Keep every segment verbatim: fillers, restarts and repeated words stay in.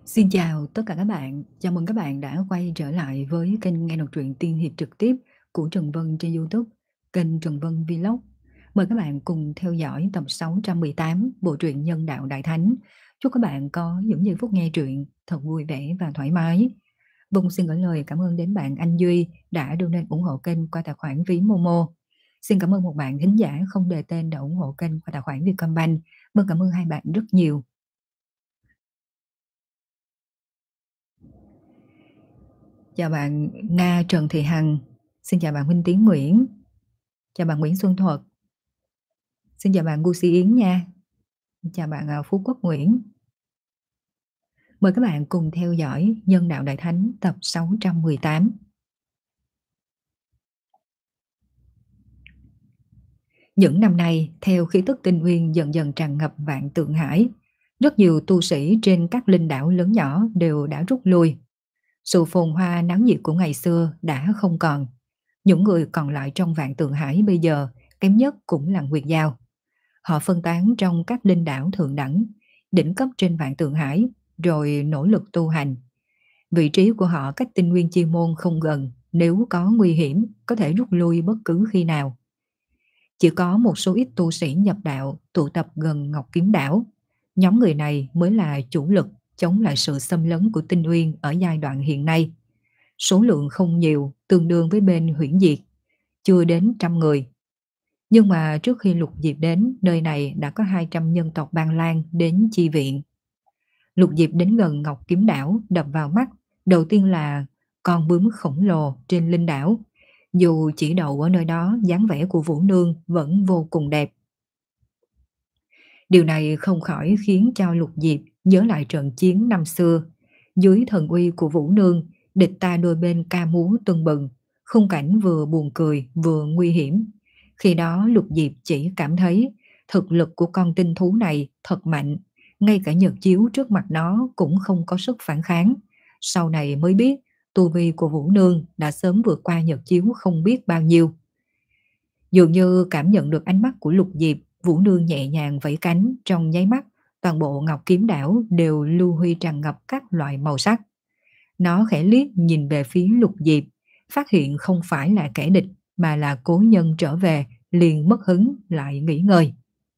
Xin chào tất cả các bạn, chào mừng các bạn đã quay trở lại với kênh nghe đọc truyện tiên hiệp trực tiếp của Trần Vân trên YouTube, kênh Trần Vân Vlog. Mời các bạn cùng theo dõi tập sáu trăm mười tám bộ truyện Nhân đạo Đại Thánh. Chúc các bạn có những giây phút nghe truyện thật vui vẻ và thoải mái. Vâng, xin gửi lời cảm ơn đến bạn Anh Duy đã đưa lên ủng hộ kênh qua tài khoản ví Momo. Xin cảm ơn một bạn thính giả không đề tên đã ủng hộ kênh qua tài khoản Vietcombank. Vâng, cảm ơn hai bạn rất nhiều. Chào bạn Nga Trần Thị Hằng. Xin chào bạn Minh Tiến Nguyễn. Chào bạn Nguyễn Xuân Thuật. Xin chào bạn Gucci Yến nha. Chào bạn à, Phú Quốc Nguyễn. Mời các bạn cùng theo dõi Nhân đạo Đại Thánh tập sáu trăm mười tám. Những năm nay, theo khí tức tinh nguyên dần dần tràn ngập Vạn Tượng Hải, rất nhiều tu sĩ trên các linh đảo lớn nhỏ đều đã rút lui. Sự phồn hoa náo nhiệt của ngày xưa đã không còn. Những người còn lại trong Vạn Tượng Hải bây giờ kém nhất cũng là Nguyệt Giao. Họ phân tán trong các linh đảo thượng đẳng, đỉnh cấp trên Vạn Tượng Hải, rồi nỗ lực tu hành. Vị trí của họ cách tinh nguyên chi môn không gần, nếu có nguy hiểm có thể rút lui bất cứ khi nào. Chỉ có một số ít tu sĩ nhập đạo tụ tập gần Ngọc Kiếm Đảo. Nhóm người này mới là chủ lực chống lại sự xâm lấn của tinh nguyên ở giai đoạn hiện nay. Số lượng không nhiều, tương đương với bên Huyễn Diệt, chưa đến trăm người. Nhưng mà trước khi Lục Diệp đến, nơi này đã có hai trăm nhân tộc Ban Lan đến chi viện. Lục Diệp đến gần Ngọc Kiếm Đảo, đập vào mắt đầu tiên là con bướm khổng lồ trên linh đảo. Dù chỉ đậu ở nơi đó, dáng vẻ của Vũ Nương vẫn vô cùng đẹp. Điều này không khỏi khiến cho Lục Diệp nhớ lại trận chiến năm xưa. Dưới thần uy của Vũ Nương, địch ta đôi bên ca múa tưng bừng, khung cảnh vừa buồn cười vừa nguy hiểm. Khi đó Lục Diệp chỉ cảm thấy thực lực của con tinh thú này thật mạnh, ngay cả nhật chiếu trước mặt nó cũng không có sức phản kháng. Sau này mới biết tu vi của Vũ Nương đã sớm vượt qua nhật chiếu không biết bao nhiêu. Dường như cảm nhận được ánh mắt của Lục Diệp, Vũ Nương nhẹ nhàng vẫy cánh, trong nháy mắt toàn bộ Ngọc Kiếm Đảo đều lưu huy tràn ngập các loại màu sắc. Nó khẽ liếc nhìn về phía Lục Diệp, phát hiện không phải là kẻ địch mà là cố nhân trở về, liền mất hứng lại nghỉ ngơi.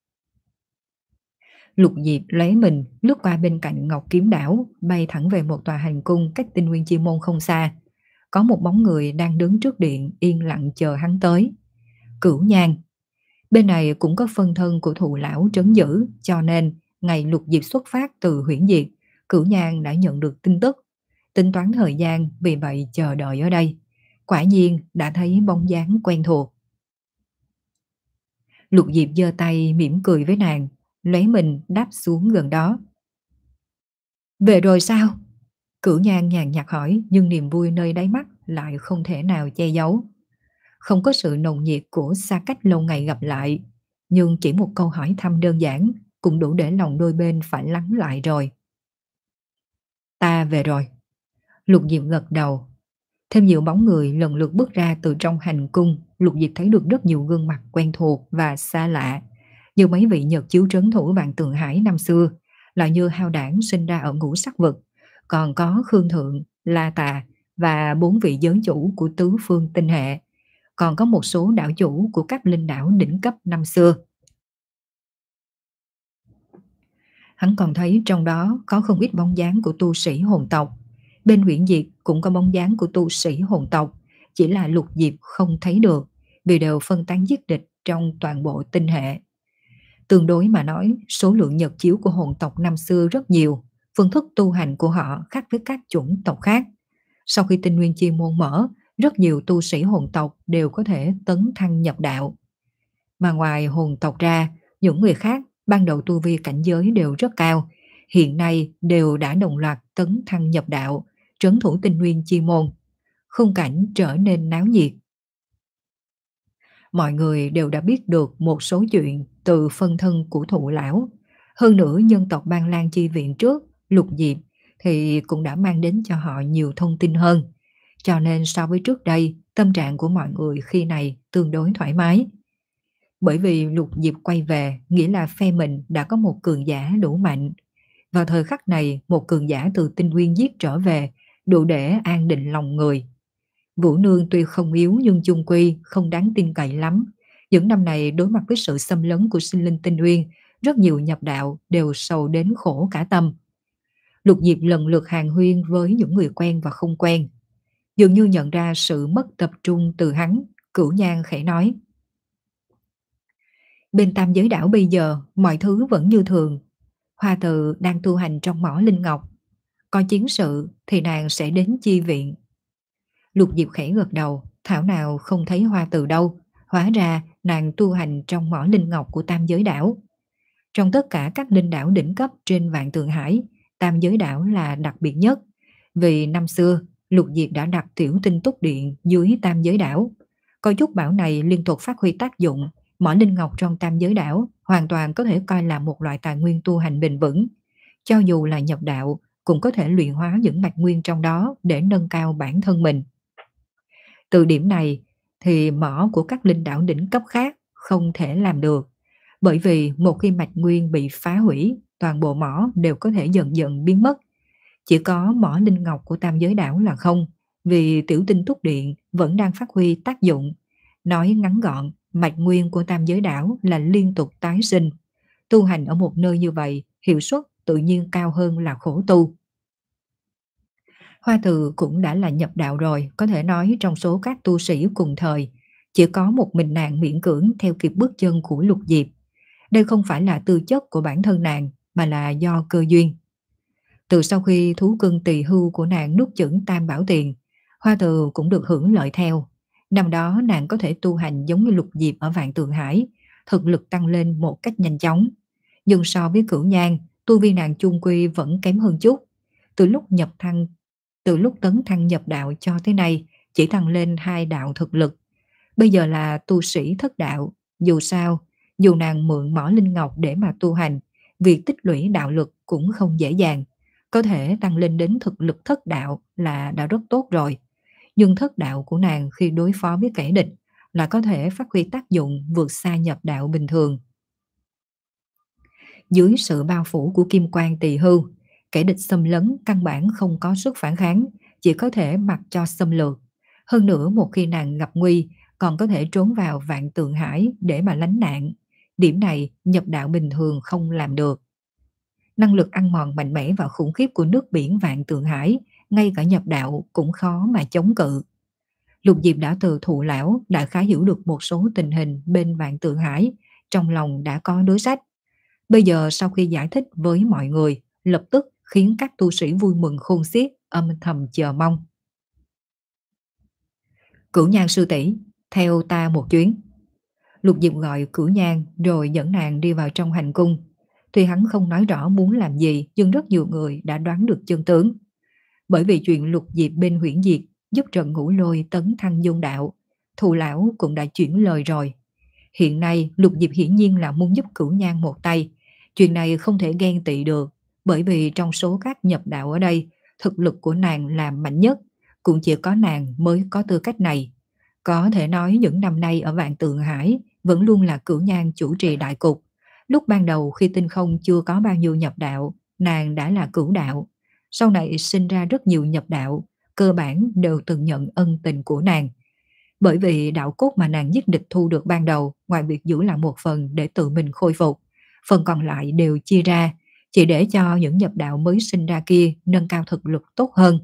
Lục Diệp lóe mình lướt qua bên cạnh Ngọc Kiếm Đảo, bay thẳng về một tòa hành cung cách tinh nguyên chi môn không xa. Có một bóng người đang đứng trước điện yên lặng chờ hắn tới. Cửu Nhan. Bên này cũng có phân thân của Thụ lão trấn giữ, cho nên ngày Lục Diệp xuất phát từ Huyễn Diệt, Cửu Nhan đã nhận được tin tức. Tính toán thời gian, vì vậy chờ đợi ở đây. Quả nhiên đã thấy bóng dáng quen thuộc. Lục Diệp giơ tay mỉm cười với nàng, lóe mình đáp xuống gần đó. Về rồi sao? Cửu Nhan nhàn nhạt hỏi, nhưng niềm vui nơi đáy mắt lại không thể nào che giấu. Không có sự nồng nhiệt của xa cách lâu ngày gặp lại, nhưng chỉ một câu hỏi thăm đơn giản cũng đủ để lòng đôi bên phải lắng lại rồi. Ta về rồi. Lục Diệp gật đầu. Thêm nhiều bóng người lần lượt bước ra từ trong hành cung. Lục Diệp thấy được rất nhiều gương mặt quen thuộc và xa lạ, như mấy vị nhật chiếu trấn thủ Vạn Tượng Hải năm xưa, là như Hao Đảng sinh ra ở Ngũ Sắc Vực, còn có Khương Thượng, La Tà và bốn vị giới chủ của tứ phương tinh hệ, còn có một số đảo chủ của các linh đảo đỉnh cấp năm xưa. Hắn còn thấy trong đó có không ít bóng dáng của tu sĩ hồn tộc. Bên Huyễn Diệt cũng có bóng dáng của tu sĩ hồn tộc, chỉ là Lục Diệp không thấy được vì đều phân tán giết địch trong toàn bộ tinh hệ. Tương đối mà nói, số lượng nhật chiếu của hồn tộc năm xưa rất nhiều, phương thức tu hành của họ khác với các chủng tộc khác. Sau khi tinh nguyên chi môn mở, rất nhiều tu sĩ hồn tộc đều có thể tấn thăng nhập đạo. Mà ngoài hồn tộc ra, những người khác ban đầu tu vi cảnh giới đều rất cao, hiện nay đều đã đồng loạt tấn thăng nhập đạo, trấn thủ tinh nguyên chi môn. Khung cảnh trở nên náo nhiệt. Mọi người đều đã biết được một số chuyện từ phân thân của Thụ lão. Hơn nữa nhân tộc Ban Lan chi viện trước Lục Diệp thì cũng đã mang đến cho họ nhiều thông tin hơn. Cho nên so với trước đây, tâm trạng của mọi người khi này tương đối thoải mái. Bởi vì Lục Diệp quay về nghĩa là phe mình đã có một cường giả đủ mạnh. Vào thời khắc này, một cường giả từ tinh nguyên giết trở về, đủ để an định lòng người. Vũ Nương tuy không yếu nhưng chung quy không đáng tin cậy lắm. Những năm này đối mặt với sự xâm lấn của sinh linh tinh nguyên, rất nhiều nhập đạo đều sầu đến khổ cả tâm. Lục Diệp lần lượt hàn huyên với những người quen và không quen. Dường như nhận ra sự mất tập trung từ hắn, Cửu Nhan khẽ nói. Bên tam giới đảo bây giờ, mọi thứ vẫn như thường. Hoa Từ đang tu hành trong mỏ Linh Ngọc. Có chiến sự thì nàng sẽ đến chi viện. Lục Diệp khẽ gật đầu, thảo nào không thấy Hoa Từ đâu. Hóa ra nàng tu hành trong mỏ Linh Ngọc của tam giới đảo. Trong tất cả các linh đảo đỉnh cấp trên vạn tượng hải, tam giới đảo là đặc biệt nhất. Vì năm xưa, Lục Diệp đã đặt tiểu tinh túc điện dưới tam giới đảo. Coi chút bảo này liên tục phát huy tác dụng, mỏ linh ngọc trong tam giới đảo hoàn toàn có thể coi là một loại tài nguyên tu hành bền vững. Cho dù là nhập đạo, cũng có thể luyện hóa những mạch nguyên trong đó để nâng cao bản thân mình. Từ điểm này thì mỏ của các linh đảo đỉnh cấp khác không thể làm được. Bởi vì một khi mạch nguyên bị phá hủy, toàn bộ mỏ đều có thể dần dần biến mất. Chỉ có mỏ linh ngọc của tam giới đảo là không, vì tiểu tinh túc điện vẫn đang phát huy tác dụng. Nói ngắn gọn, mạch nguyên của tam giới đảo là liên tục tái sinh. Tu hành ở một nơi như vậy, hiệu suất tự nhiên cao hơn là khổ tu. Hoa Từ cũng đã là nhập đạo rồi, có thể nói trong số các tu sĩ cùng thời, chỉ có một mình nàng miễn cưỡng theo kịp bước chân của Lục Diệp. Đây không phải là tư chất của bản thân nàng, mà là do cơ duyên. Từ sau khi thú cưng tỳ hưu của nàng nuốt chửng tam bảo tiền, Hoa Từ cũng được hưởng lợi theo. Năm đó nàng có thể tu hành giống như Lục Diệp ở Vạn Tượng Hải, thực lực tăng lên một cách nhanh chóng. Nhưng so với Cửu Nhan, tu vi nàng chung quy vẫn kém hơn chút. Từ lúc nhập thăng, từ lúc tấn thăng nhập đạo cho tới nay, chỉ tăng lên hai đạo thực lực. Bây giờ là tu sĩ thất đạo, dù sao, dù nàng mượn mỏ linh ngọc để mà tu hành, việc tích lũy đạo lực cũng không dễ dàng. Có thể tăng lên đến thực lực thất đạo là đã rất tốt rồi. Nhưng thất đạo của nàng khi đối phó với kẻ địch là có thể phát huy tác dụng vượt xa nhập đạo bình thường. Dưới sự bao phủ của kim quang tỳ hưu, kẻ địch xâm lấn căn bản không có sức phản kháng, chỉ có thể mặc cho xâm lược. Hơn nữa một khi nàng gặp nguy, còn có thể trốn vào Vạn Tượng Hải để mà lánh nạn. Điểm này nhập đạo bình thường không làm được. Năng lực ăn mòn mạnh mẽ và khủng khiếp của nước biển Vạn Tượng Hải, ngay cả nhập đạo cũng khó mà chống cự. Lục Diệp đã từ thụ lão đã khá hiểu được một số tình hình bên Vạn Tượng Hải, trong lòng đã có đối sách. Bây giờ sau khi giải thích với mọi người, lập tức khiến các tu sĩ vui mừng khôn xiết, âm thầm chờ mong. Cửu Nhan sư tỷ, theo ta một chuyến. Lục Diệp gọi Cửu Nhan rồi dẫn nàng đi vào trong hành cung. Tuy hắn không nói rõ muốn làm gì, nhưng rất nhiều người đã đoán được chân tướng. Bởi vì chuyện Lục Diệp bên Huyễn Diệt giúp Trần Ngũ Lôi tấn thăng dung đạo, thù lão cũng đã chuyển lời rồi. Hiện nay Lục Diệp hiển nhiên là muốn giúp Cửu Nhan một tay. Chuyện này không thể ghen tị được, bởi vì trong số các nhập đạo ở đây, thực lực của nàng là mạnh nhất, cũng chỉ có nàng mới có tư cách này. Có thể nói những năm nay ở Vạn Tượng Hải vẫn luôn là Cửu Nhan chủ trì đại cục. Lúc ban đầu khi tinh không chưa có bao nhiêu nhập đạo, nàng đã là cửu đạo. Sau này sinh ra rất nhiều nhập đạo, cơ bản đều từng nhận ân tình của nàng. Bởi vì đạo cốt mà nàng giết địch thu được ban đầu, ngoài việc giữ lại một phần để tự mình khôi phục, phần còn lại đều chia ra, chỉ để cho những nhập đạo mới sinh ra kia nâng cao thực lực tốt hơn.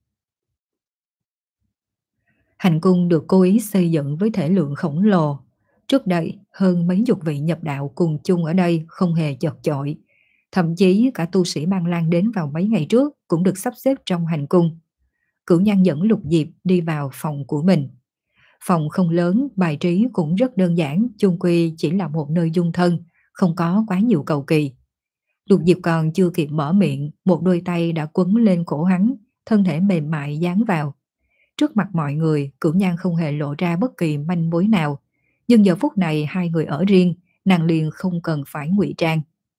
Hành cung được cố ý xây dựng với thể lượng khổng lồ. Trước đây, hơn mấy chục vị nhập đạo cùng chung ở đây không hề chật chội. Thậm chí cả tu sĩ Băng Lan đến vào mấy ngày trước cũng được sắp xếp trong hành cung. Cửu Nhan dẫn Lục Diệp đi vào phòng của mình. Phòng không lớn, bài trí cũng rất đơn giản, chung quy chỉ là một nơi dung thân, không có quá nhiều cầu kỳ. Lục Diệp còn chưa kịp mở miệng, một đôi tay đã quấn lên cổ hắn, thân thể mềm mại dán vào. Trước mặt mọi người, Cửu Nhan không hề lộ ra bất kỳ manh mối nào. Nhưng giờ phút này hai người ở riêng, nàng liền không cần phải ngụy trang.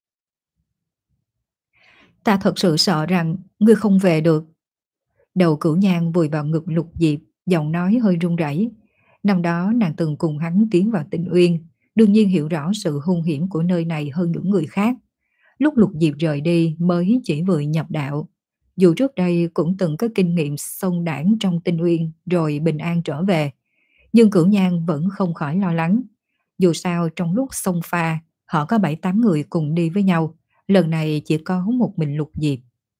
Ta thật sự sợ rằng ngươi không về được. Đầu Cửu Nhan vùi vào ngực Lục Diệp, giọng nói hơi run rẩy. Năm đó nàng từng cùng hắn tiến vào Tinh Uyên, đương nhiên hiểu rõ sự hung hiểm của nơi này hơn những người khác. Lúc Lục Diệp rời đi mới chỉ vừa nhập đạo. Dù trước đây cũng từng có kinh nghiệm xông đảng trong Tinh Uyên rồi bình an trở về, nhưng Cửu Nhan vẫn không khỏi lo lắng. Dù sao trong lúc xông pha, họ có bảy tám người cùng đi với nhau, lần này chỉ có một mình Lục Diệp.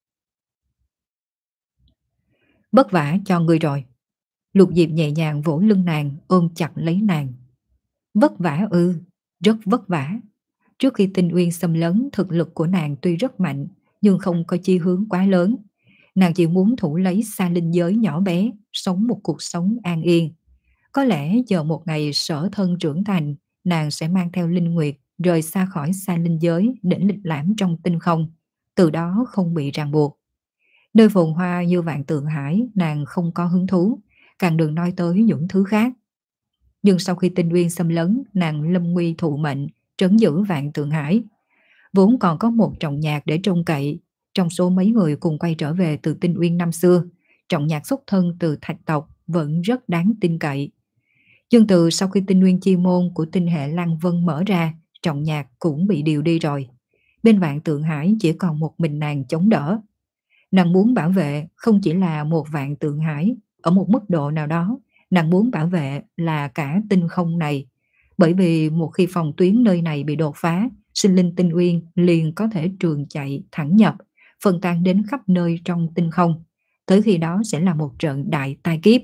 Vất vả cho ngươi rồi. Lục Diệp nhẹ nhàng vỗ lưng nàng, ôm chặt lấy nàng. Vất vả ư? Rất vất vả. Trước khi Tinh Uyên xâm lấn, thực lực của nàng tuy rất mạnh, nhưng không có chi hướng quá lớn. Nàng chỉ muốn thủ lấy xa linh giới nhỏ bé, sống một cuộc sống an yên. Có lẽ giờ một ngày sở thân trưởng thành, nàng sẽ mang theo Linh Nguyệt rời xa khỏi xa linh giới để lịch lãm trong tinh không, từ đó không bị ràng buộc. Nơi phồn hoa như Vạn Tượng Hải nàng không có hứng thú, càng đừng nói tới những thứ khác. Nhưng sau khi Tinh Uyên xâm lấn, nàng lâm nguy thụ mệnh, trấn giữ Vạn Tượng Hải. Vốn còn có một Trọng Nhạc để trông cậy, trong số mấy người cùng quay trở về từ Tinh Uyên năm xưa, Trọng Nhạc xuất thân từ Thạch tộc vẫn rất đáng tin cậy. Nhưng từ sau khi Tinh Nguyên chi môn của tinh hệ Lăng Vân mở ra, Trọng Nhạc cũng bị điều đi rồi. Bên Vạn Tượng Hải chỉ còn một mình nàng chống đỡ. Nàng muốn bảo vệ không chỉ là một Vạn Tượng Hải, ở một mức độ nào đó, nàng muốn bảo vệ là cả tinh không này. Bởi vì một khi phòng tuyến nơi này bị đột phá, sinh linh Tinh Uyên liền có thể trường chạy thẳng nhập, phân tán đến khắp nơi trong tinh không. Tới khi đó sẽ là một trận đại tai kiếp.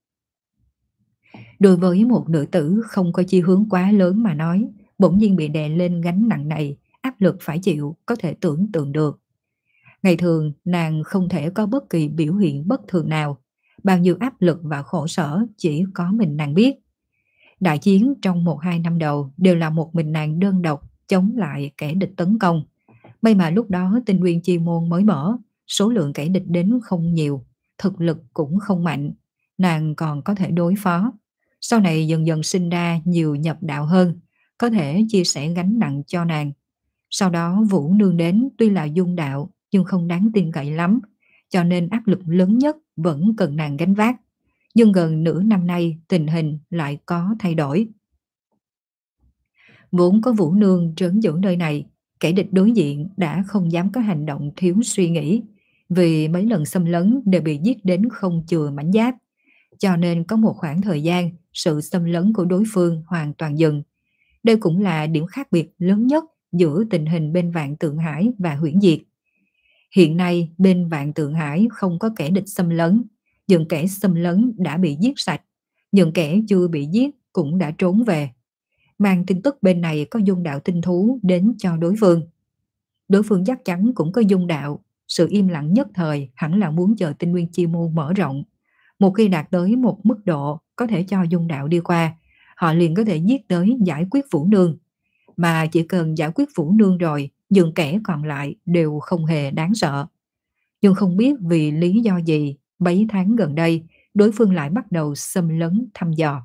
Đối với một nữ tử không có chi hướng quá lớn mà nói, bỗng nhiên bị đè lên gánh nặng này, áp lực phải chịu có thể tưởng tượng được. Ngày thường nàng không thể có bất kỳ biểu hiện bất thường nào, bao nhiêu áp lực và khổ sở chỉ có mình nàng biết. Đại chiến trong một hai năm đầu đều là một mình nàng đơn độc chống lại kẻ địch tấn công. May mà lúc đó Tinh Nguyên chi môn mới mở, số lượng kẻ địch đến không nhiều, thực lực cũng không mạnh, nàng còn có thể đối phó. Sau này dần dần sinh ra nhiều nhập đạo hơn, có thể chia sẻ gánh nặng cho nàng. Sau đó Vũ Nương đến tuy là dung đạo nhưng không đáng tin cậy lắm, cho nên áp lực lớn nhất vẫn cần nàng gánh vác. Nhưng gần nửa năm nay tình hình lại có thay đổi. Vốn có Vũ Nương trấn giữ nơi này, kẻ địch đối diện đã không dám có hành động thiếu suy nghĩ, vì mấy lần xâm lấn đều bị giết đến không chừa mảnh giáp. Cho nên có một khoảng thời gian sự xâm lấn của đối phương hoàn toàn dừng. Đây cũng là điểm khác biệt lớn nhất giữa tình hình bên Vạn Tượng Hải và Huyễn Diệt. Hiện nay bên Vạn Tượng Hải không có kẻ địch xâm lấn, những kẻ xâm lấn đã bị giết sạch, những kẻ chưa bị giết cũng đã trốn về. Mang tin tức bên này có dung đạo tinh thú đến cho đối phương. Đối phương chắc chắn cũng có dung đạo, sự im lặng nhất thời hẳn là muốn chờ Tinh Nguyên chi môn mở rộng. Một khi đạt tới một mức độ có thể cho dung đạo đi qua, họ liền có thể giết tới giải quyết Vũ Nương. Mà chỉ cần giải quyết Vũ Nương rồi, những kẻ còn lại đều không hề đáng sợ. Nhưng không biết vì lý do gì, mấy tháng gần đây, đối phương lại bắt đầu xâm lấn thăm dò.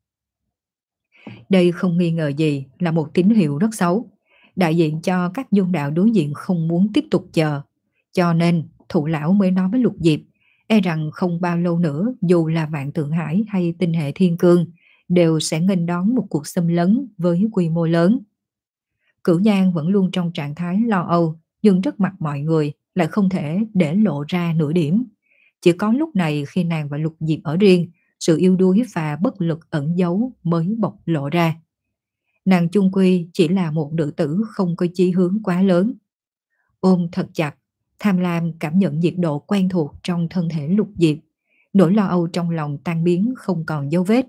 Đây không nghi ngờ gì là một tín hiệu rất xấu, đại diện cho các dung đạo đối diện không muốn tiếp tục chờ. Cho nên, Thụ Lão mới nói với Lục Diệp, e rằng không bao lâu nữa dù là Vạn Tượng Hải hay tinh hệ Thiên Cương đều sẽ nghênh đón một cuộc xâm lấn với quy mô lớn. Cửu Nhan vẫn luôn trong trạng thái lo âu, nhưng trước mặt mọi người lại không thể để lộ ra nửa điểm. Chỉ có lúc này khi nàng và Lục Diệp ở riêng, sự yếu đuối và bất lực ẩn giấu mới bộc lộ ra. Nàng chung quy chỉ là một nữ tử không có chí hướng quá lớn. Ôm thật chặt, tham lam cảm nhận nhiệt độ quen thuộc trong thân thể Lục Diệp, nỗi lo âu trong lòng tan biến không còn dấu vết.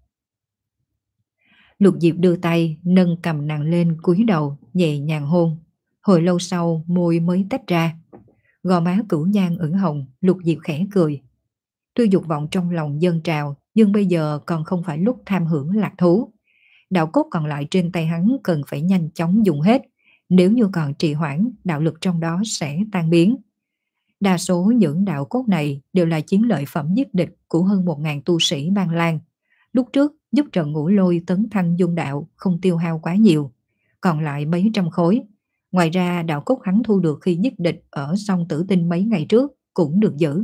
Lục Diệp đưa tay nâng cầm nàng lên, cúi đầu nhẹ nhàng hôn. Hồi lâu sau môi mới tách ra. Gò má Cửu Nhan ửng hồng, Lục Diệp khẽ cười. Tuy dục vọng trong lòng dâng trào, nhưng bây giờ còn không phải lúc tham hưởng lạc thú. Đạo cốt còn lại trên tay hắn cần phải nhanh chóng dùng hết. Nếu như còn trì hoãn, đạo lực trong đó sẽ tan biến. Đa số những đạo cốt này đều là chiến lợi phẩm giết địch của hơn một ngàn tu sĩ Ban Lan. Lúc trước giúp Trần Ngũ Lôi tấn thăng dung đạo không tiêu hao quá nhiều, còn lại mấy trăm khối. Ngoài ra đạo cốt hắn thu được khi giết địch ở sông Tử Tinh mấy ngày trước cũng được giữ.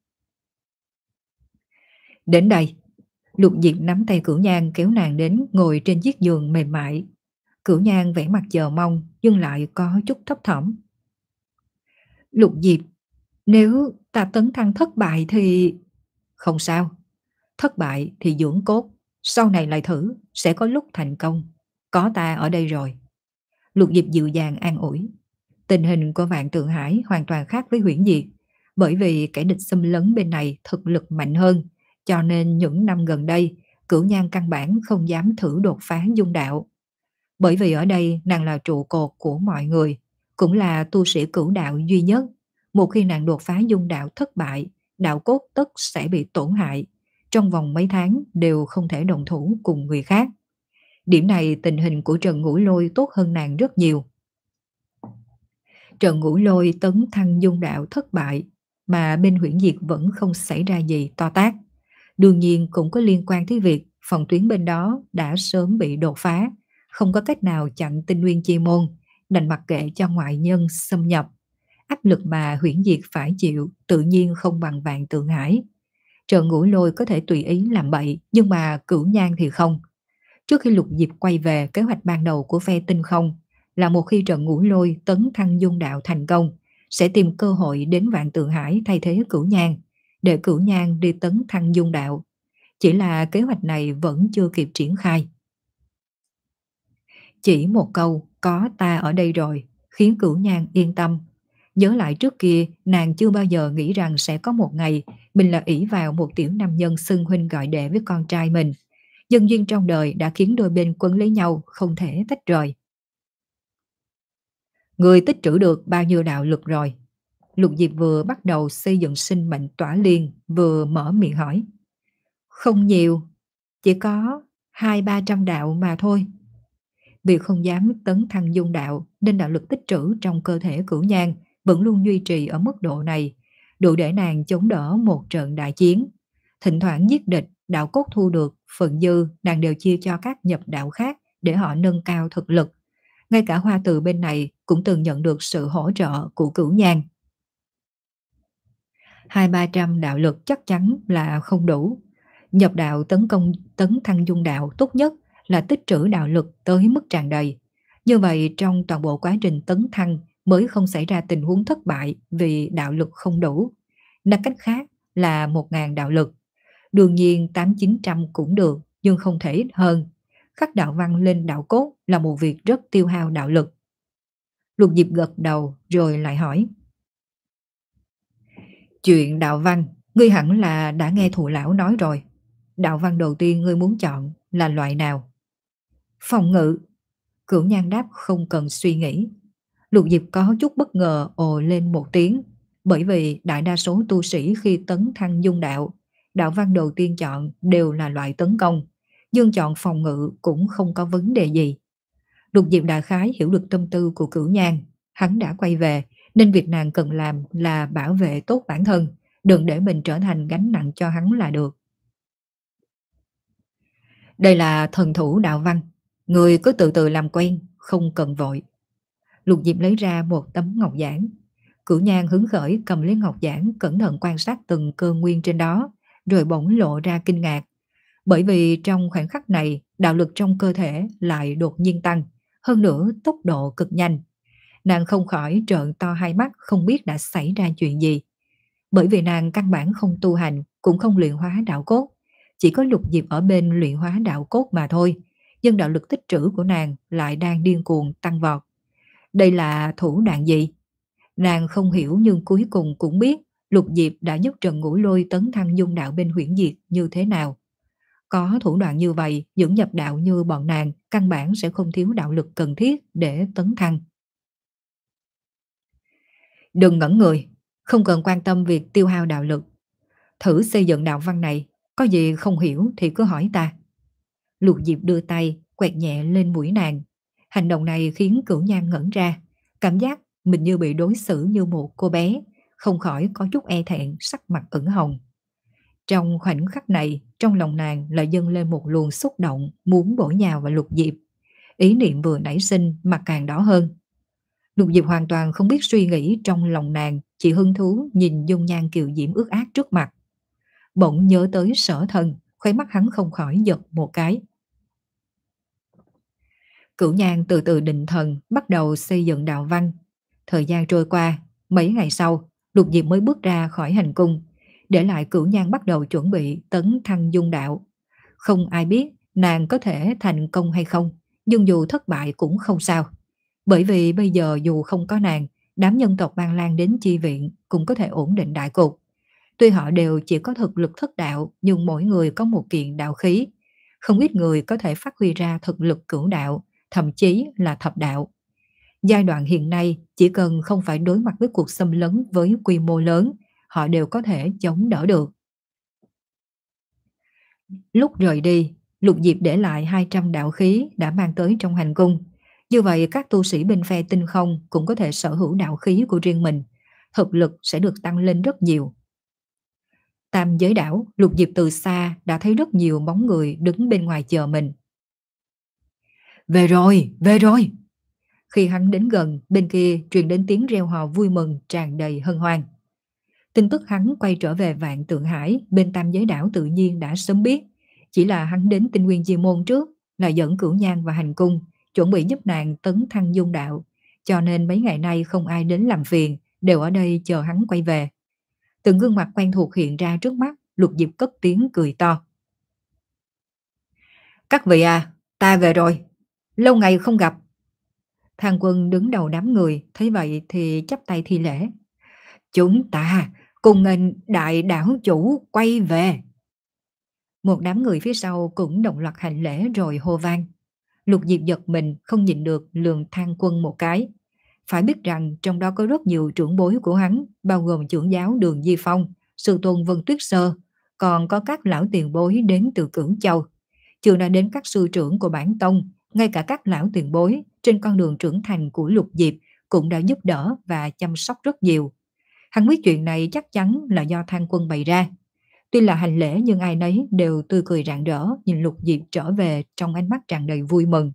Đến đây, Lục Diệp nắm tay Cửu Nhan kéo nàng đến ngồi trên chiếc giường mềm mại. Cửu Nhan vẻ mặt chờ mong nhưng lại có chút thấp thỏm. Lục Diệp, nếu ta tấn thăng thất bại thì... Không sao, thất bại thì dưỡng cốt, sau này lại thử, sẽ có lúc thành công. Có ta ở đây rồi. Lục Diệp dịu dàng an ủi. Tình hình của Vạn Tượng Hải hoàn toàn khác với Huyễn Diệt, bởi vì kẻ địch xâm lấn bên này thực lực mạnh hơn, cho nên những năm gần đây, Cửu Nhan căn bản không dám thử đột phá dung đạo. Bởi vì ở đây nàng là trụ cột của mọi người, cũng là tu sĩ cửu đạo duy nhất. Một khi nàng đột phá dung đạo thất bại, đạo cốt tất sẽ bị tổn hại. Trong vòng mấy tháng đều không thể đồng thủ cùng người khác. Điểm này tình hình của Trần Ngũ Lôi tốt hơn nàng rất nhiều. Trần Ngũ Lôi tấn thăng dung đạo thất bại, mà bên Huyễn Diệt vẫn không xảy ra gì to tát. Đương nhiên cũng có liên quan tới việc phòng tuyến bên đó đã sớm bị đột phá, không có cách nào chặn tinh nguyên chi môn, đành mặc kệ cho ngoại nhân xâm nhập. Áp lực mà Huyễn Diệt phải chịu tự nhiên không bằng Vạn Tượng Hải. Trần Ngũ Lôi có thể tùy ý làm bậy, nhưng mà Cửu Nhan thì không. Trước khi Lục Diệp quay về, kế hoạch ban đầu của phe Tinh Không là một khi Trần Ngũ Lôi tấn thăng dung đạo thành công, sẽ tìm cơ hội đến Vạn Tượng Hải thay thế Cửu Nhan, để Cửu Nhan đi tấn thăng dung đạo. Chỉ là kế hoạch này vẫn chưa kịp triển khai. Chỉ một câu có ta ở đây rồi khiến Cửu Nhan yên tâm. Nhớ lại trước kia nàng chưa bao giờ nghĩ rằng sẽ có một ngày mình là ỷ vào một tiểu nam nhân xưng huynh gọi đệ với con trai mình. Nhân duyên trong đời đã khiến đôi bên quấn lấy nhau không thể tách rời. Người tích trữ được bao nhiêu đạo lực rồi? Lục Diệp vừa bắt đầu xây dựng sinh mệnh tỏa liên, vừa mở miệng hỏi. Không nhiều, chỉ có hai ba trăm đạo mà thôi. Vì không dám tấn thăng dung đạo nên đạo lực tích trữ trong cơ thể Cửu Nhan vẫn luôn duy trì ở mức độ này, đủ để nàng chống đỡ một trận đại chiến. Thỉnh thoảng giết địch, đạo cốt thu được phần dư nàng đều chia cho các nhập đạo khác để họ nâng cao thực lực. Ngay cả Hoa Từ bên này cũng từng nhận được sự hỗ trợ của Cửu Nhan. Hai ba trăm đạo lực chắc chắn là không đủ. Nhập đạo tấn công tấn thăng dung đạo tốt nhất là tích trữ đạo lực tới mức tràn đầy. Như vậy trong toàn bộ quá trình tấn thăng mới không xảy ra tình huống thất bại vì đạo lực không đủ. Nói cách khác là một ngàn đạo lực. Đương nhiên tám chín trăm cũng được, nhưng không thể ít hơn. Khắc đạo văn lên đạo cốt là một việc rất tiêu hao đạo lực. Lục Diệp gật đầu rồi lại hỏi. Chuyện đạo văn, ngươi hẳn là đã nghe thụ lão nói rồi. Đạo văn đầu tiên ngươi muốn chọn là loại nào? Phòng ngự. Cửu Nhan đáp không cần suy nghĩ. Lục Diệp có chút bất ngờ ồ lên một tiếng, bởi vì đại đa số tu sĩ khi tấn thăng dung đạo, đạo văn đầu tiên chọn đều là loại tấn công, nhưng chọn phòng ngự cũng không có vấn đề gì. Lục Diệp đại khái hiểu được tâm tư của Cửu Nhan, hắn đã quay về nên việc nàng cần làm là bảo vệ tốt bản thân, đừng để mình trở thành gánh nặng cho hắn là được. Đây là thần thủ đạo văn, người cứ từ từ làm quen, không cần vội. Lục Diệp lấy ra một tấm ngọc giản. Cửu Nhan hứng khởi cầm lấy ngọc giản cẩn thận quan sát từng cơ nguyên trên đó, rồi bỗng lộ ra kinh ngạc. Bởi vì trong khoảnh khắc này, đạo lực trong cơ thể lại đột nhiên tăng, hơn nữa tốc độ cực nhanh. Nàng không khỏi trợn to hai mắt không biết đã xảy ra chuyện gì. Bởi vì nàng căn bản không tu hành, cũng không luyện hóa đạo cốt. Chỉ có Lục Diệp ở bên luyện hóa đạo cốt mà thôi. Nhưng đạo lực tích trữ của nàng lại đang điên cuồng tăng vọt. Đây là thủ đoạn gì? Nàng không hiểu nhưng cuối cùng cũng biết Lục Diệp đã giúp Trần Ngũ Lôi tấn thăng dung đạo bên Huyễn Diệt như thế nào. Có thủ đoạn như vậy, những nhập đạo như bọn nàng căn bản sẽ không thiếu đạo lực cần thiết để tấn thăng. Đừng ngẩn người, không cần quan tâm việc tiêu hao đạo lực. Thử xây dựng đạo văn này, có gì không hiểu thì cứ hỏi ta. Lục Diệp đưa tay, quẹt nhẹ lên mũi nàng. Hành động này khiến Cửu Nhan ngẩn ra, cảm giác mình như bị đối xử như một cô bé, không khỏi có chút e thẹn, sắc mặt ửng hồng. Trong khoảnh khắc này, trong lòng nàng lại dâng lên một luồng xúc động muốn bổ nhào vào Lục Diệp. Ý niệm vừa nảy sinh mặt càng đỏ hơn. Lục Diệp hoàn toàn không biết suy nghĩ trong lòng nàng, chỉ hứng thú nhìn dung nhan kiều diễm ướt át trước mặt. Bỗng nhớ tới Sở Thần, khóe mắt hắn không khỏi giật một cái. Cửu Nhang từ từ định thần, bắt đầu xây dựng đạo văn. Thời gian trôi qua, mấy ngày sau, Lục Diệp mới bước ra khỏi hành cung, để lại Cửu Nhang bắt đầu chuẩn bị tấn thăng dung đạo. Không ai biết nàng có thể thành công hay không, nhưng dù thất bại cũng không sao. Bởi vì bây giờ dù không có nàng, đám nhân tộc Ban Lan đến chi viện cũng có thể ổn định đại cục. Tuy họ đều chỉ có thực lực thất đạo, nhưng mỗi người có một kiện đạo khí. Không ít người có thể phát huy ra thực lực cửu đạo, thậm chí là thập đạo. Giai đoạn hiện nay, chỉ cần không phải đối mặt với cuộc xâm lấn với quy mô lớn, họ đều có thể chống đỡ được. Lúc rời đi, Lục Diệp để lại hai trăm đạo khí đã mang tới trong hành cung. Như vậy các tu sĩ bên phe tinh không cũng có thể sở hữu đạo khí của riêng mình. Thực lực sẽ được tăng lên rất nhiều. Tam giới đảo, Lục Diệp từ xa đã thấy rất nhiều bóng người đứng bên ngoài chờ mình. Về rồi, về rồi! Khi hắn đến gần, bên kia truyền đến tiếng reo hò vui mừng tràn đầy hân hoan. Tin tức hắn quay trở về Vạn Tượng Hải bên tam giới đảo tự nhiên đã sớm biết. Chỉ là hắn đến Tinh Nguyên Chi Môn trước, là dẫn Cửu Nhang và hành cung, chuẩn bị giúp nàng tấn thăng dung đạo. Cho nên mấy ngày nay không ai đến làm phiền, đều ở đây chờ hắn quay về. Từng gương mặt quen thuộc hiện ra trước mắt, Lục Diệp cất tiếng cười to. Các vị à, ta về rồi. Lâu ngày không gặp. Thang Quân đứng đầu đám người, thấy vậy thì chắp tay thi lễ. Chúng ta cùng nghênh đại đảo chủ quay về. Một đám người phía sau cũng đồng loạt hành lễ rồi hô vang. Lục Diệp giật mình không nhìn được lườm Thang Quân một cái. Phải biết rằng trong đó có rất nhiều trưởng bối của hắn, bao gồm trưởng giáo Đường Di Phong, sư tôn Vân Tuyết Sơ, còn có các lão tiền bối đến từ Cửu Châu. Chưa nói đến các sư trưởng của bản tông, ngay cả các lão tiền bối trên con đường trưởng thành của Lục Diệp cũng đã giúp đỡ và chăm sóc rất nhiều. Hắn biết chuyện này chắc chắn là do Thang Quân bày ra. Tuy là hành lễ nhưng ai nấy đều tươi cười rạng rỡ nhìn Lục Diệp trở về trong ánh mắt tràn đầy vui mừng.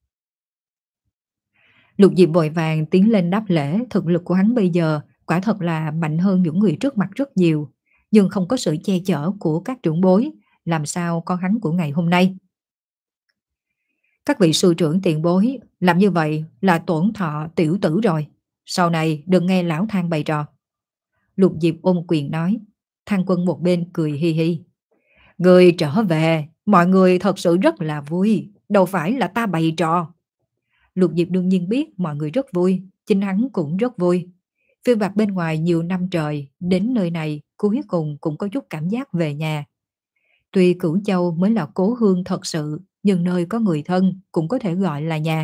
Lục Diệp vội vàng tiến lên đáp lễ, thực lực của hắn bây giờ quả thật là mạnh hơn những người trước mặt rất nhiều, nhưng không có sự che chở của các trưởng bối, làm sao con hắn của ngày hôm nay. Các vị sư trưởng tiền bối, làm như vậy là tổn thọ tiểu tử rồi, sau này đừng nghe lão Thang bày trò. Lục Diệp ôm quyền nói. Thang Quân một bên cười hi hi. Người trở về, mọi người thật sự rất là vui, đâu phải là ta bày trò. Lục Diệp đương nhiên biết mọi người rất vui, chính hắn cũng rất vui. Phiêu bạt bên ngoài nhiều năm trời, đến nơi này cuối cùng cũng có chút cảm giác về nhà. Tuy Cửu Châu mới là cố hương thật sự, nhưng nơi có người thân cũng có thể gọi là nhà.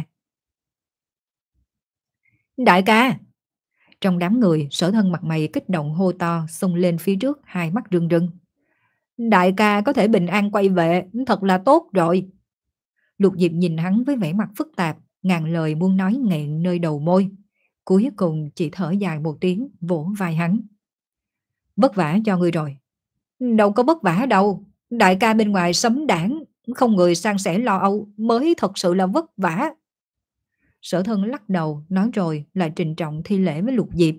Đại ca! Trong đám người, Sở Thân mặt mày kích động hô to, xông lên phía trước, hai mắt rưng rưng. Đại ca có thể bình an quay về, thật là tốt rồi. Lục Diệp nhìn hắn với vẻ mặt phức tạp, ngàn lời muốn nói nghẹn nơi đầu môi. Cuối cùng chỉ thở dài một tiếng, vỗ vai hắn. Vất vả cho ngươi rồi. Đâu có vất vả đâu, đại ca bên ngoài sấm đảng, không người san sẻ lo âu mới thật sự là vất vả. Sở Thân lắc đầu, nói rồi lại trịnh trọng thi lễ với Lục Diệp.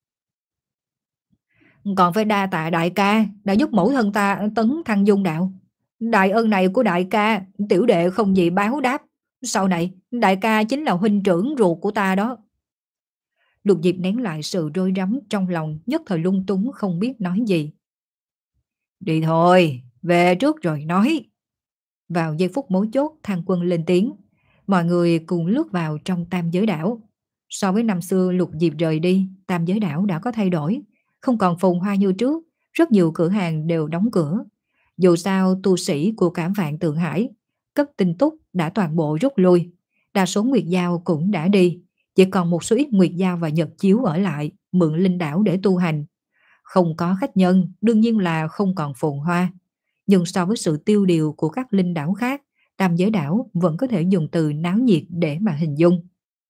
Còn phải đa tạ đại ca đã giúp mẫu thân ta tấn thăng dung đạo. Đại ơn này của đại ca, tiểu đệ không gì báo đáp. Sau này, đại ca chính là huynh trưởng ruột của ta đó. Lục Diệp nén lại sự rối rắm trong lòng, nhất thời lung túng không biết nói gì. Đi thôi, về trước rồi nói. Vào giây phút mấu chốt, Thang Quân lên tiếng. Mọi người cùng lướt vào trong tam giới đảo. So với năm xưa Lục Diệp rời đi, tam giới đảo đã có thay đổi. Không còn phồn hoa như trước, rất nhiều cửa hàng đều đóng cửa. Dù sao tu sĩ của cả Vạn Tượng Hải, cấp tinh túc đã toàn bộ rút lui. Đa số nguyệt giao cũng đã đi, chỉ còn một số ít nguyệt giao và nhật chiếu ở lại, mượn linh đảo để tu hành. Không có khách nhân, đương nhiên là không còn phồn hoa. Nhưng so với sự tiêu điều của các linh đảo khác, tam giới đảo vẫn có thể dùng từ náo nhiệt để mà hình dung.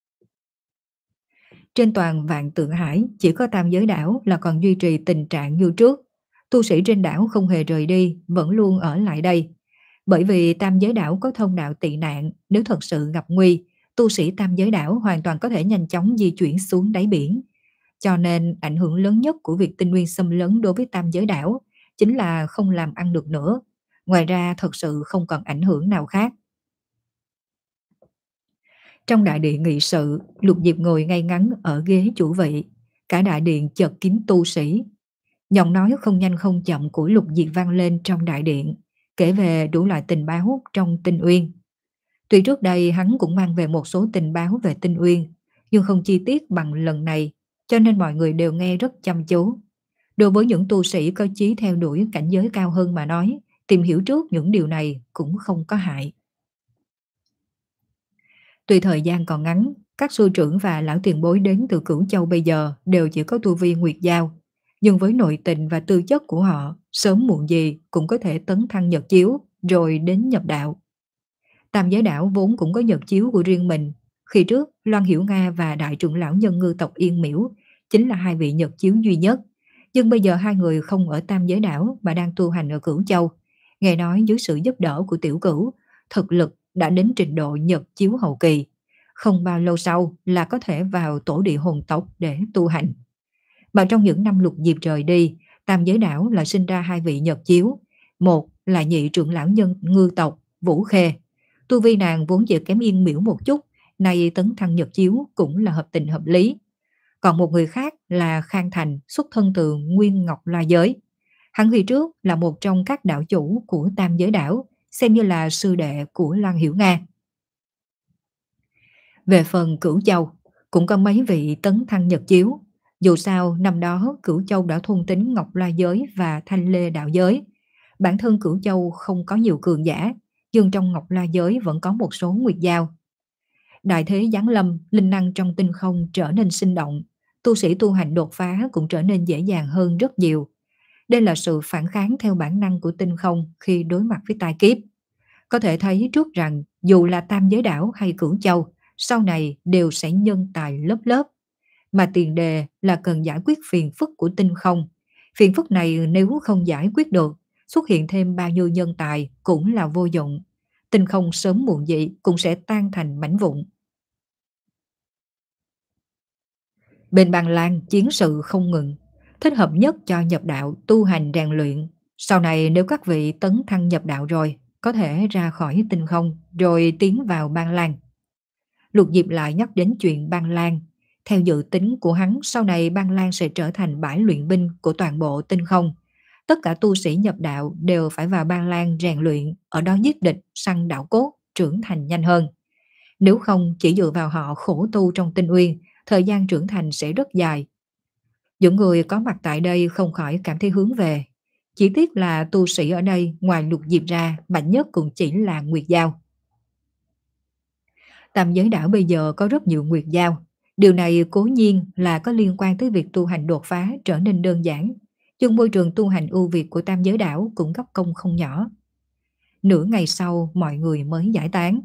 Trên toàn Vạn Tượng Hải, chỉ có tam giới đảo là còn duy trì tình trạng như trước. Tu sĩ trên đảo không hề rời đi, vẫn luôn ở lại đây. Bởi vì tam giới đảo có thông đạo tị nạn, nếu thật sự gặp nguy, tu sĩ tam giới đảo hoàn toàn có thể nhanh chóng di chuyển xuống đáy biển. Cho nên ảnh hưởng lớn nhất của việc tinh nguyên xâm lấn đối với tam giới đảo chính là không làm ăn được nữa. Ngoài ra thật sự không còn ảnh hưởng nào khác. Trong đại điện nghị sự, Lục Diệp ngồi ngay ngắn ở ghế chủ vị. Cả đại điện chật kín tu sĩ. Giọng nói không nhanh không chậm của Lục Diệp vang lên trong đại điện, kể về đủ loại tình báo trong Tinh Uyên. Tuy trước đây hắn cũng mang về một số tình báo về Tinh Uyên, nhưng không chi tiết bằng lần này, cho nên mọi người đều nghe rất chăm chú. Đối với những tu sĩ có chí theo đuổi cảnh giới cao hơn mà nói, tìm hiểu trước những điều này cũng không có hại. Tuy thời gian còn ngắn, các sư trưởng và lão tiền bối đến từ Cửu Châu bây giờ đều chỉ có tu vi Nguyệt Giao, nhưng với nội tình và tư chất của họ, sớm muộn gì cũng có thể tấn thăng nhật chiếu rồi đến nhập đạo. Tam Giới Đảo vốn cũng có nhật chiếu của riêng mình. Khi trước, Loan Hiểu Nga và đại trưởng lão nhân ngư tộc Yên Miễu chính là hai vị nhật chiếu duy nhất. Nhưng bây giờ hai người không ở Tam Giới Đảo mà đang tu hành ở Cửu Châu. Nghe nói dưới sự giúp đỡ của Tiểu Cửu, thực lực đã đến trình độ nhật chiếu hậu kỳ. Không bao lâu sau là có thể vào tổ địa hồn tộc để tu hành. Mà trong những năm Lục Diệp rời đi, Tam Giới Đảo lại sinh ra hai vị nhật chiếu. Một là nhị trưởng lão nhân ngư tộc Vũ Khê. Tu vi nàng vốn chỉ kém Yên Miễu một chút, nay tấn thăng nhật chiếu cũng là hợp tình hợp lý. Còn một người khác là Khang Thành, xuất thân từ Nguyên Ngọc La Giới. Hắn khi trước là một trong các đạo chủ của Tam Giới Đảo, xem như là sư đệ của Loan Hiểu Nga. Về phần Cửu Châu, cũng có mấy vị tấn thăng nhật chiếu. Dù sao, năm đó Cửu Châu đã thôn tính Ngọc La Giới và Thanh Lê Đạo Giới. Bản thân Cửu Châu không có nhiều cường giả, nhưng trong Ngọc La Giới vẫn có một số nguyệt giao. Đại thế giáng lâm, linh năng trong tinh không trở nên sinh động, tu sĩ tu hành đột phá cũng trở nên dễ dàng hơn rất nhiều. Đây là sự phản kháng theo bản năng của tinh không khi đối mặt với tai kiếp. Có thể thấy trước rằng dù là Tam Giới Đảo hay Cửu Châu, sau này đều sẽ nhân tài lớp lớp. Mà tiền đề là cần giải quyết phiền phức của tinh không. Phiền phức này nếu không giải quyết được, xuất hiện thêm bao nhiêu nhân tài cũng là vô dụng. Tinh không sớm muộn gì cũng sẽ tan thành mảnh vụn. Bên Bàn Lan chiến sự không ngừng, thích hợp nhất cho nhập đạo tu hành rèn luyện. Sau này nếu các vị tấn thăng nhập đạo rồi, có thể ra khỏi tinh không rồi tiến vào Ban Lan. Lục Diệp lại nhắc đến chuyện Ban Lan. Theo dự tính của hắn, sau này Ban Lan sẽ trở thành bãi luyện binh của toàn bộ tinh không. Tất cả tu sĩ nhập đạo đều phải vào Ban Lan rèn luyện, ở đó giết địch, săn đạo cốt, trưởng thành nhanh hơn. Nếu không, chỉ dựa vào họ khổ tu trong Tinh Uyên, thời gian trưởng thành sẽ rất dài. Những người có mặt tại đây không khỏi cảm thấy hướng về. Chỉ tiếc là tu sĩ ở đây ngoài Lục Diệp ra, mạnh nhất cũng chỉ là Nguyệt Giao. Tam Giới Đảo bây giờ có rất nhiều Nguyệt Giao. Điều này cố nhiên là có liên quan tới việc tu hành đột phá trở nên đơn giản. Nhưng môi trường tu hành ưu việt của Tam Giới Đảo cũng góp công không nhỏ. Nửa ngày sau mọi người mới giải tán.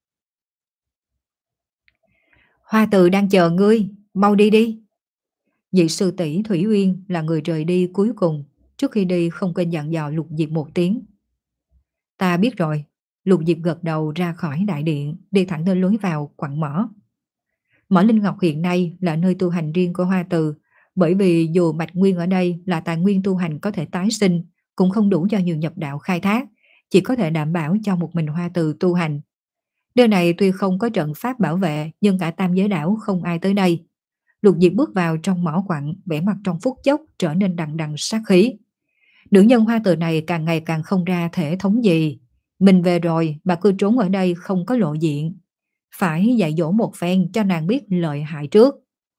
Hoa Từ đang chờ ngươi, mau đi đi. Vị sư tỷ Thủy Uyên là người rời đi cuối cùng, trước khi đi không quên dặn dò Lục Diệp một tiếng. Ta biết rồi. Lục Diệp gật đầu ra khỏi đại điện, đi thẳng tới lối vào quặng mỏ. Mỏ Linh Ngọc hiện nay là nơi tu hành riêng của Hoa Từ, bởi vì dù mạch nguyên ở đây là tài nguyên tu hành có thể tái sinh, cũng không đủ cho nhiều nhập đạo khai thác, chỉ có thể đảm bảo cho một mình Hoa Từ tu hành. Nơi này tuy không có trận pháp bảo vệ, nhưng cả Tam Giới Đảo không ai tới đây. Lục Diệp bước vào trong mỏ quặng, vẻ mặt trong phút chốc trở nên đằng đằng sát khí. Nữ nhân Hoa Từ này càng ngày càng không ra thể thống gì. Mình về rồi, bà cứ trốn ở đây không có lộ diện. Phải dạy dỗ một phen cho nàng biết lợi hại trước.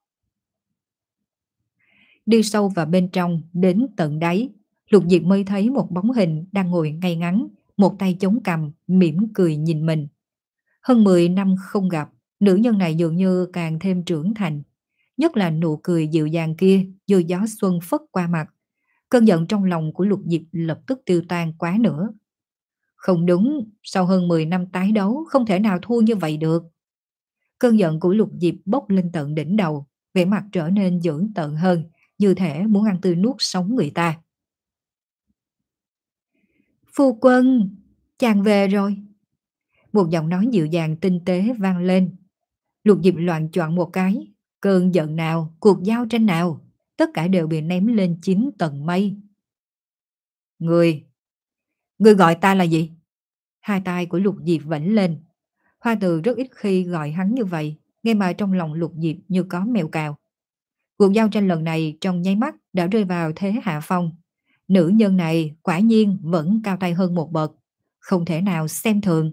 Đi sâu vào bên trong, đến tận đáy, Lục Diệp mới thấy một bóng hình đang ngồi ngay ngắn, một tay chống cằm, mỉm cười nhìn mình. Hơn mười năm không gặp, nữ nhân này dường như càng thêm trưởng thành. Nhất là nụ cười dịu dàng kia, như gió xuân phất qua mặt. Cơn giận trong lòng của Lục Diệp lập tức tiêu tan quá nữa. Không đúng, sau hơn mười năm tái đấu không thể nào thua như vậy được. Cơn giận của Lục Diệp bốc lên tận đỉnh đầu, vẻ mặt trở nên dữ tợn hơn, như thể muốn ăn tươi nuốt sống người ta. Phu quân, chàng về rồi. Một giọng nói dịu dàng tinh tế vang lên. Lục Diệp loạng choạng một cái. Cơn giận nào, cuộc giao tranh nào, tất cả đều bị ném lên chín tầng mây. Người, người gọi ta là gì? Hai tay của Lục Diệp vẫy lên. Hoa Từ rất ít khi gọi hắn như vậy, nghe mà trong lòng Lục Diệp như có mèo cào. Cuộc giao tranh lần này trong nháy mắt đã rơi vào thế hạ phong. Nữ nhân này quả nhiên vẫn cao tay hơn một bậc, không thể nào xem thường.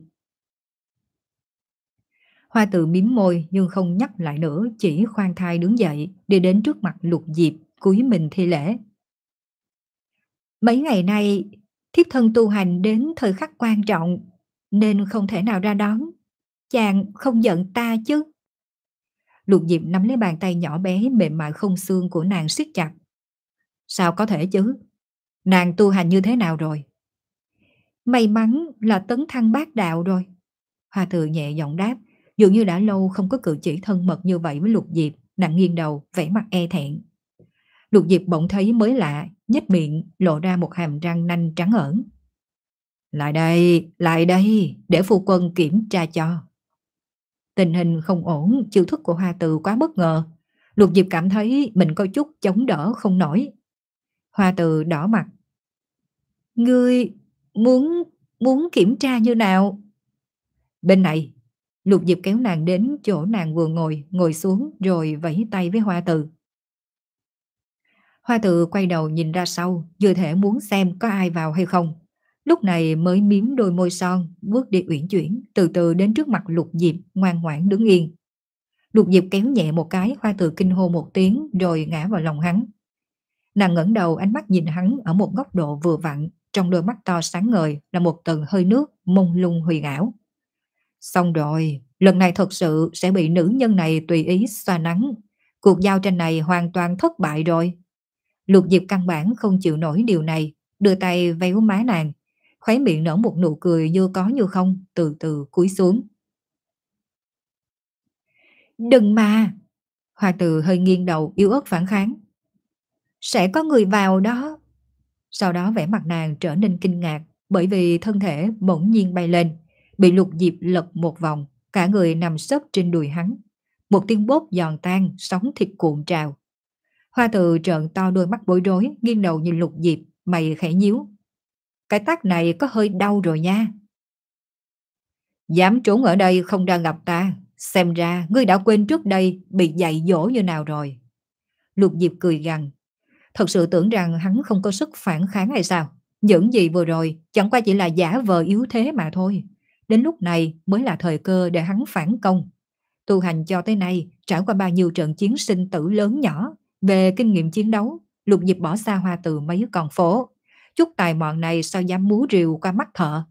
Hoa Từ mím môi nhưng không nhắc lại nữa, chỉ khoan thai đứng dậy, đi đến trước mặt Lục Diệp, cúi mình thi lễ. Mấy ngày nay, thiếp thân tu hành đến thời khắc quan trọng, nên không thể nào ra đón. Chàng không giận ta chứ? Lục Diệp nắm lấy bàn tay nhỏ bé mềm mại không xương của nàng siết chặt. Sao có thể chứ? Nàng tu hành như thế nào rồi? May mắn là tấn thăng bát đạo rồi. Hoa Từ nhẹ giọng đáp, dường như đã lâu không có cử chỉ thân mật như vậy với Lục Diệp, nàng nghiêng đầu, vẻ mặt e thẹn. Lục Diệp bỗng thấy mới lạ, nhếch miệng, lộ ra một hàm răng nanh trắng ẩn. Lại đây, lại đây, để phu quân kiểm tra cho. Tình hình không ổn, chiêu thức của Hoa Từ quá bất ngờ. Lục Diệp cảm thấy mình có chút chống đỡ không nổi. Hoa Từ đỏ mặt. Ngươi muốn, muốn kiểm tra như nào? Bên này, Lục Diệp kéo nàng đến chỗ nàng vừa ngồi, ngồi xuống rồi vẫy tay với Hoa Từ. Hoa Từ quay đầu nhìn ra sau, như thể muốn xem có ai vào hay không. Lúc này mới miếm đôi môi son, bước đi uyển chuyển, từ từ đến trước mặt Lục Diệp, ngoan ngoãn đứng yên. Lục Diệp kéo nhẹ một cái, Hoa Từ kinh hô một tiếng rồi ngã vào lòng hắn. Nàng ngẩng đầu, ánh mắt nhìn hắn ở một góc độ vừa vặn, trong đôi mắt to sáng ngời là một tầng hơi nước mông lung huyền ảo. Xong rồi, lần này thật sự sẽ bị nữ nhân này tùy ý xoa nắng. Cuộc giao tranh này hoàn toàn thất bại rồi. Lục Diệp căn bản không chịu nổi điều này, đưa tay véo má nàng, khóe miệng nở một nụ cười như có như không, từ từ cúi xuống. Đừng mà! Hoa Từ hơi nghiêng đầu, yếu ớt phản kháng. Sẽ có người vào đó. Sau đó vẻ mặt nàng trở nên kinh ngạc, bởi vì thân thể bỗng nhiên bay lên, bị Lục Diệp lật một vòng, cả người nằm sấp trên đùi hắn. Một tiếng bốp giòn tan, sóng thịt cuộn trào. Hoa Từ trợn to đôi mắt bối rối, nghiêng đầu nhìn Lục Diệp, mày khẽ nhíu. Cái tát này có hơi đau rồi nha. Dám trốn ở đây không ra gặp ta, xem ra ngươi đã quên trước đây bị dạy dỗ như nào rồi. Lục Diệp cười gằn. Thật sự tưởng rằng hắn không có sức phản kháng hay sao? Những gì vừa rồi chẳng qua chỉ là giả vờ yếu thế mà thôi. Đến lúc này mới là thời cơ để hắn phản công. Tu hành cho tới nay, trải qua bao nhiêu trận chiến sinh tử lớn nhỏ, về kinh nghiệm chiến đấu, Lục Diệp bỏ xa Hoa Từ mấy con phố. Chút tài mọn này sao dám múa rìu qua mắt thợ.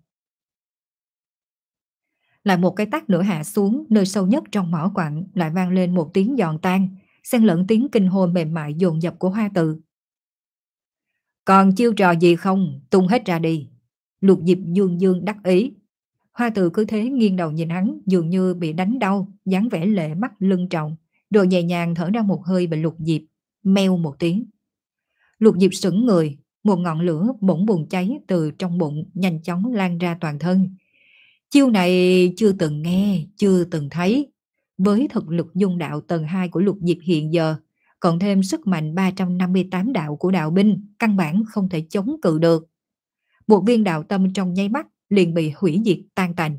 Lại một cái tát nữa hạ xuống, nơi sâu nhất trong mỏ quặng lại vang lên một tiếng giòn tan, xen lẫn tiếng kinh hô mềm mại dồn dập của Hoa Từ. Còn chiêu trò gì không, tung hết ra đi. Lục Diệp dương dương đắc ý. Hoa Từ cứ thế nghiêng đầu nhìn hắn, dường như bị đánh đau, dáng vẻ lệ mắt lưng trọng, rồi nhẹ nhàng thở ra một hơi. Bị Lục Diệp meo một tiếng. Lục Diệp sững người, một ngọn lửa bỗng bùng cháy từ trong bụng nhanh chóng lan ra toàn thân. Chiêu này chưa từng nghe, chưa từng thấy. Với thực lực dung đạo tầng hai của Lục Diệp hiện giờ, cộng thêm sức mạnh ba trăm năm mươi tám đạo của đạo binh, căn bản không thể chống cự được. Một viên đạo tâm trong nháy mắt liền bị hủy diệt tan tành.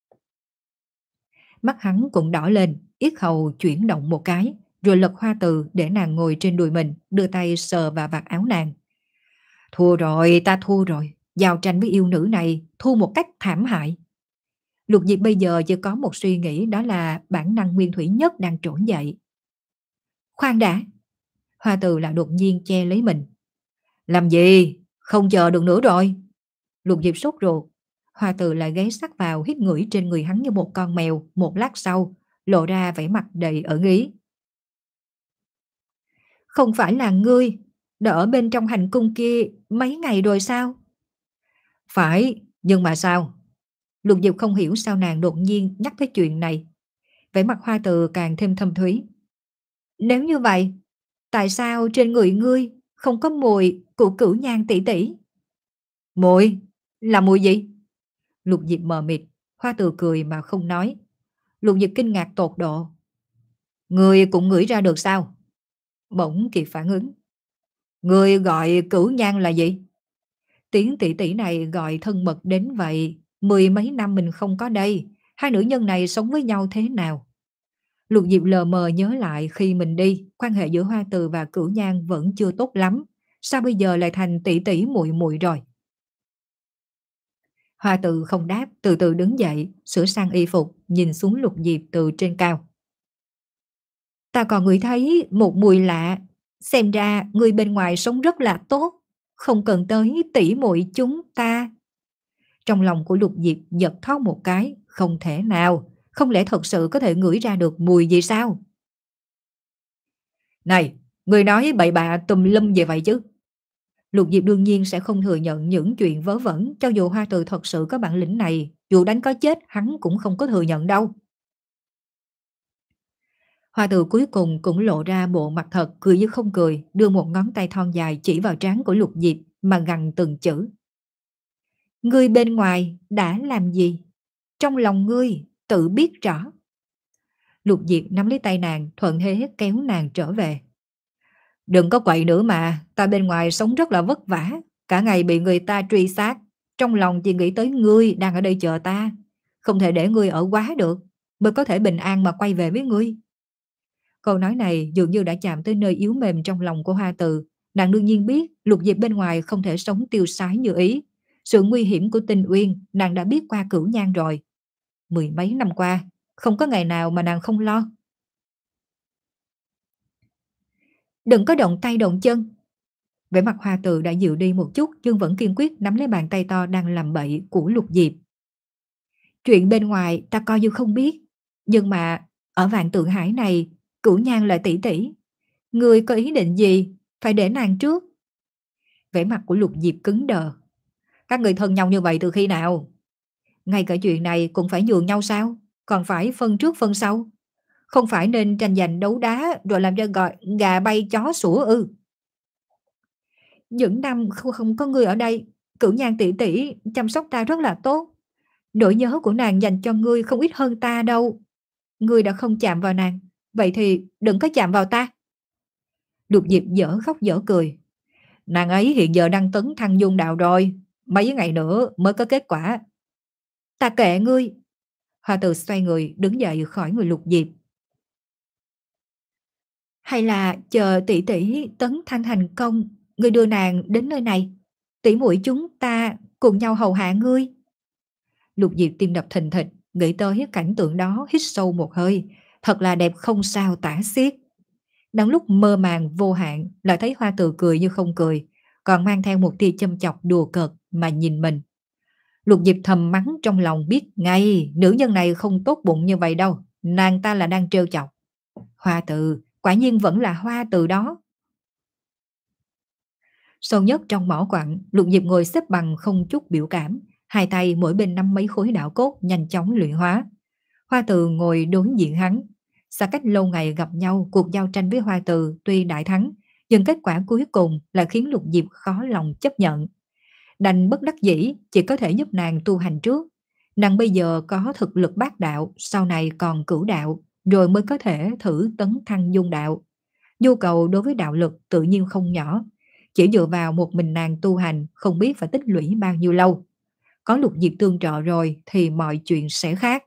Mắt hắn cũng đỏ lên, yết hầu chuyển động một cái, rồi lật Hoa Từ để nàng ngồi trên đùi mình, đưa tay sờ vào vạt áo nàng. Thua rồi, ta thua rồi. Giao tranh với yêu nữ này thua một cách thảm hại. Lục Diệp bây giờ chỉ có một suy nghĩ, đó là bản năng nguyên thủy nhất đang trỗi dậy. Khoan đã! Hoa Từ lại đột nhiên che lấy mình. Làm gì? Không chờ được nữa rồi. Lục Diệp sốt ruột. Hoa Từ lại ghé sát vào, hít ngửi trên người hắn như một con mèo. Một lát sau, lộ ra vẻ mặt đầy ẩn ý. Không phải là ngươi đã ở bên trong hành cung kia mấy ngày rồi sao? Phải, nhưng mà sao? Lục Diệp không hiểu sao nàng đột nhiên nhắc tới chuyện này. Vẻ mặt Hoa Từ càng thêm thâm thúy. Nếu như vậy, tại sao trên người ngươi không có mùi của cửu nhan tỷ tỷ? Mùi? Là mùi gì? Lục Diệp mờ mịt. Hoa Từ cười mà không nói. Lục Diệp kinh ngạc tột độ. Ngươi cũng ngửi ra được sao? Bỗng kịp phản ứng. Ngươi gọi cửu nhan là gì? Tiếng tỷ tỷ này gọi thân mật đến vậy. Mười mấy năm mình không có đây, Hai nữ nhân này sống với nhau thế nào? Lục Diệp lờ mờ nhớ lại khi mình đi, quan hệ giữa Hoa Từ và Cửu Nhan vẫn chưa tốt lắm. Sao bây giờ lại thành tỷ tỷ muội muội rồi? Hoa Từ không đáp, từ từ đứng dậy, sửa sang y phục, nhìn xuống Lục Diệp từ trên cao. Ta còn ngửi thấy một mùi lạ, xem ra người bên ngoài sống rất là tốt, không cần tới tỷ muội chúng ta. Trong lòng của Lục Diệp giật thót một cái, không thể nào, không lẽ thật sự có thể ngửi ra được mùi gì sao? Này, người nói bậy bạ tùm lum về vậy chứ? Lục Diệp đương nhiên sẽ không thừa nhận những chuyện vớ vẩn, cho dù Hoa Từ thật sự có bản lĩnh này, dù đánh có chết hắn cũng không có thừa nhận đâu. Hoa Từ cuối cùng cũng lộ ra bộ mặt thật, cười như không cười, đưa một ngón tay thon dài chỉ vào trán của Lục Diệp mà gằn từng chữ. Ngươi bên ngoài đã làm gì? Trong lòng ngươi tự biết rõ. Lục Diệp nắm lấy tay nàng, thuận thế kéo nàng trở về. Đừng có quậy nữa mà, ta bên ngoài sống rất là vất vả, cả ngày bị người ta truy sát, trong lòng chỉ nghĩ tới ngươi đang ở đây chờ ta, không thể để ngươi ở quá được, mới có thể bình an mà quay về với ngươi. Câu nói này dường như đã chạm tới nơi yếu mềm trong lòng của Hoa Từ. Nàng đương nhiên biết Lục Diệp bên ngoài không thể sống tiêu sái như ý. Sự nguy hiểm của Tinh Uyên nàng đã biết qua Cửu Nhan rồi. Mười mấy năm qua, không có ngày nào mà nàng không lo. Đừng có động tay động chân. Vẻ mặt Hoa Từ đã dịu đi một chút, nhưng vẫn kiên quyết nắm lấy bàn tay to đang làm bậy của Lục Diệp. Chuyện bên ngoài ta coi như không biết, nhưng mà ở Vạn Tượng Hải này, Cửu Nhan là tỷ tỷ. Ngươi có ý định gì? Phải để nàng trước. Vẻ mặt của Lục Diệp cứng đờ. Các người thân nhau như vậy từ khi nào? Ngay cả chuyện này cũng phải nhường nhau sao? Còn phải phân trước phân sau? Không phải nên tranh giành đấu đá rồi làm cho gọi gà bay chó sủa ư? Những năm không, không có ngươi ở đây, Cửu Nhan tỷ tỷ chăm sóc ta rất là tốt. Nỗi nhớ của nàng dành cho ngươi không ít hơn ta đâu. Ngươi đã không chạm vào nàng, vậy thì đừng có chạm vào ta. Lục Diệp dở khóc dở cười. Nàng ấy hiện giờ đang tấn thăng dung đạo rồi, mấy ngày nữa mới có kết quả. Ta kệ ngươi. Hoa Từ xoay người đứng dậy khỏi người Lục Diệp. Hay là chờ tỷ tỷ tấn thăng thành công, ngươi đưa nàng đến nơi này, tỷ muội chúng ta cùng nhau hầu hạ ngươi. Lục Diệp tim đập thình thịch, nghĩ tới cảnh tượng đó hít sâu một hơi, thật là đẹp không sao tả xiết. Đang lúc mơ màng vô hạn, lại thấy Hoa Từ cười như không cười, còn mang theo một tia châm chọc đùa cợt mà nhìn mình. Lục Diệp thầm mắng trong lòng biết ngay nữ nhân này không tốt bụng như vậy đâu, nàng ta là đang trêu chọc. Hoa Từ, quả nhiên vẫn là Hoa Từ đó. Sâu nhất trong mỏ quặng, Lục Diệp ngồi xếp bằng không chút biểu cảm, hai tay mỗi bên nắm mấy khối đạo cốt nhanh chóng luyện hóa. Hoa Từ ngồi đối diện hắn. Xa cách lâu ngày gặp nhau, cuộc giao tranh với Hoa Từ tuy đại thắng, nhưng kết quả cuối cùng là khiến Lục Diệp khó lòng chấp nhận. Đành bất đắc dĩ, chỉ có thể giúp nàng tu hành trước. Nàng bây giờ có thực lực bát đạo, sau này còn cửu đạo, rồi mới có thể thử tấn thăng dung đạo. Nhu cầu đối với đạo lực tự nhiên không nhỏ. Chỉ dựa vào một mình nàng tu hành, không biết phải tích lũy bao nhiêu lâu. Có Lục Diệp tương trợ rồi thì mọi chuyện sẽ khác.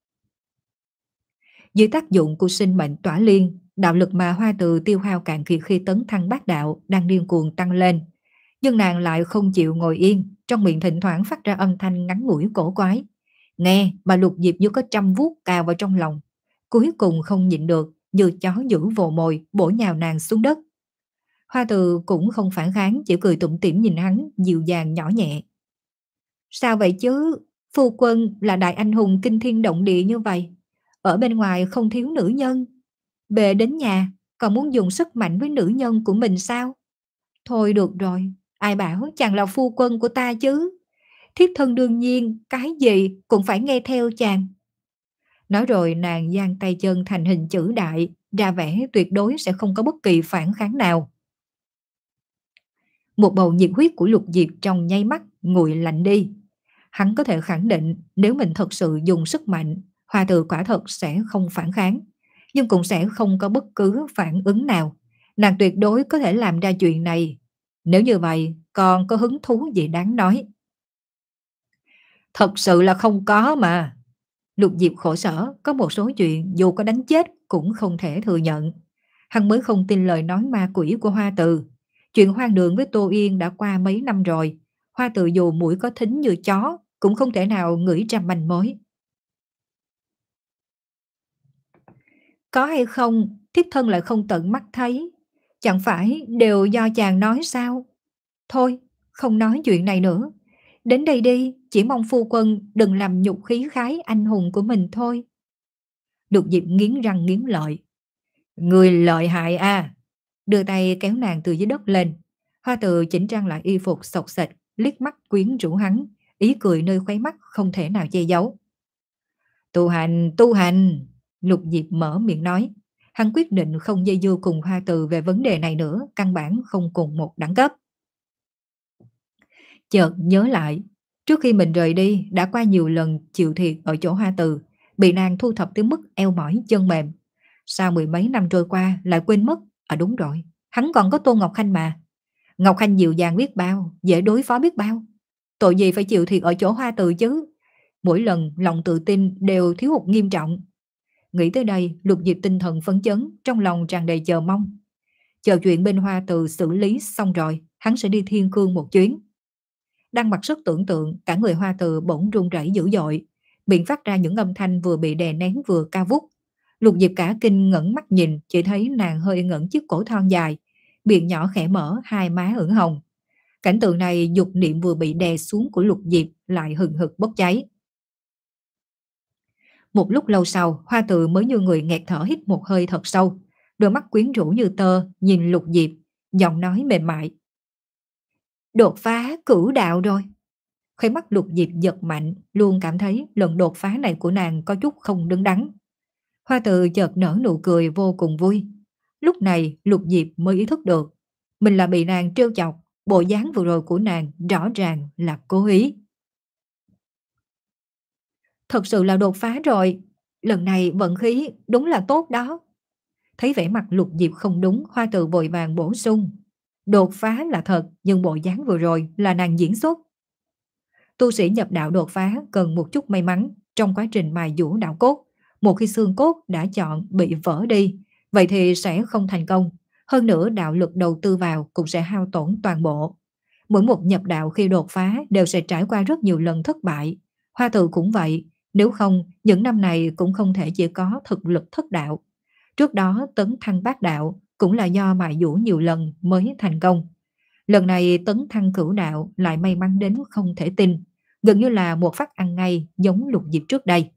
Dưới tác dụng của sinh mệnh tỏa liên, đạo lực mà Hoa Từ tiêu hao cạn kiệt khi tấn thăng bát đạo đang điên cuồng tăng lên. Nhưng nàng lại không chịu ngồi yên, trong miệng thỉnh thoảng phát ra âm thanh ngắn ngủi cổ quái. Nghe mà Lục Diệp như có trăm vuốt cào vào trong lòng. Cuối cùng không nhịn được, như chó giữ vồ mồi, bổ nhào nàng xuống đất. Hoa Từ cũng không phản kháng, chỉ cười tủm tỉm nhìn hắn, dịu dàng nhỏ nhẹ. Sao vậy chứ? Phu quân là đại anh hùng kinh thiên động địa như vậy. Ở bên ngoài không thiếu nữ nhân. Về đến nhà, còn muốn dùng sức mạnh với nữ nhân của mình sao? Thôi được rồi, ai bảo chàng là phu quân của ta chứ? Thiếp thân đương nhiên, cái gì cũng phải nghe theo chàng. Nói rồi nàng giang tay chân thành hình chữ đại, ra vẻ tuyệt đối sẽ không có bất kỳ phản kháng nào. Một bầu nhiệt huyết của Lục Diệp trong nháy mắt nguội lạnh đi. Hắn có thể khẳng định nếu mình thật sự dùng sức mạnh, Hoa Từ quả thật sẽ không phản kháng, nhưng cũng sẽ không có bất cứ phản ứng nào. Nàng tuyệt đối có thể làm ra chuyện này. Nếu như vậy, còn có hứng thú gì đáng nói? Thật sự là không có mà. Lục Diệp khổ sở, có một số chuyện dù có đánh chết cũng không thể thừa nhận. Hắn mới không tin lời nói ma quỷ của Hoa Từ. Chuyện hoang đường với Tô Yên đã qua mấy năm rồi. Hoa Từ dù mũi có thính như chó cũng không thể nào ngửi ra manh mối. Có hay không, thiếp thân lại không tận mắt thấy. Chẳng phải đều do chàng nói sao? Thôi, không nói chuyện này nữa. Đến đây đi, chỉ mong phu quân đừng làm nhục khí khái anh hùng của mình thôi. Lục Diệp nghiến răng nghiến lợi. Người lợi hại à. Đưa tay kéo nàng từ dưới đất lên. Hoa Từ chỉnh trang lại y phục xộc xệch, liếc mắt quyến rũ hắn, ý cười nơi khóe mắt không thể nào che giấu. Tu hành, tu hành. Lục Diệp mở miệng nói. Hắn quyết định không dây dưa cùng Hoa Từ về vấn đề này nữa, căn bản không cùng một đẳng cấp. Chợt nhớ lại, trước khi mình rời đi đã qua nhiều lần chịu thiệt ở chỗ Hoa Từ, bị nàng thu thập tới mức eo mỏi chân mềm. Sao mười mấy năm trôi qua lại quên mất? À đúng rồi, hắn còn có Tô Ngọc Khanh mà. Ngọc Khanh dịu dàng biết bao, dễ đối phó biết bao. Tội gì phải chịu thiệt ở chỗ Hoa Từ chứ? Mỗi lần lòng tự tin đều thiếu hụt nghiêm trọng. Nghĩ tới đây, Lục Diệp tinh thần phấn chấn, trong lòng tràn đầy chờ mong. Chờ chuyện bên Hoa Từ xử lý xong rồi, hắn sẽ đi Thiên Cương một chuyến. Đang mặc sức tưởng tượng, cả người Hoa Từ bỗng run rẩy dữ dội, miệng phát ra những âm thanh vừa bị đè nén vừa cao vút. Lục Diệp cả kinh ngẩng mắt nhìn, chỉ thấy nàng hơi ngẩng chiếc cổ thon dài, miệng nhỏ khẽ mở, hai má ửng hồng. Cảnh tượng này dục niệm vừa bị đè xuống của Lục Diệp lại hừng hực bốc cháy. Một lúc lâu sau, Hoa Từ mới như người nghẹt thở hít một hơi thật sâu, đôi mắt quyến rũ như tơ nhìn Lục Diệp, giọng nói mềm mại. Đột phá cửu đạo rồi. Khóe mắt Lục Diệp giật mạnh, luôn cảm thấy lần đột phá này của nàng có chút không đứng đắn. Hoa Từ chợt nở nụ cười vô cùng vui. Lúc này Lục Diệp mới ý thức được, mình là bị nàng trêu chọc, bộ dáng vừa rồi của nàng rõ ràng là cố ý. Thật sự là đột phá rồi, lần này vận khí đúng là tốt đó. Thấy vẻ mặt Lục Diệp không đúng, Hoa Từ vội vàng bổ sung. Đột phá là thật, nhưng bộ dáng vừa rồi là nàng diễn xuất. Tu sĩ nhập đạo đột phá cần một chút may mắn trong quá trình mài dũa đạo cốt. Một khi xương cốt đã chọn bị vỡ đi, vậy thì sẽ không thành công. Hơn nữa đạo lực đầu tư vào cũng sẽ hao tổn toàn bộ. Mỗi một nhập đạo khi đột phá đều sẽ trải qua rất nhiều lần thất bại. Hoa Từ cũng vậy, nếu không những năm này cũng không thể chỉ có thực lực thất đạo. Trước đó tấn thăng bát đạo cũng là do mài dũa nhiều lần mới thành công. Lần này tấn thăng cửu đạo lại may mắn đến không thể tin, gần như là một phát ăn ngay giống Lục Diệp trước đây.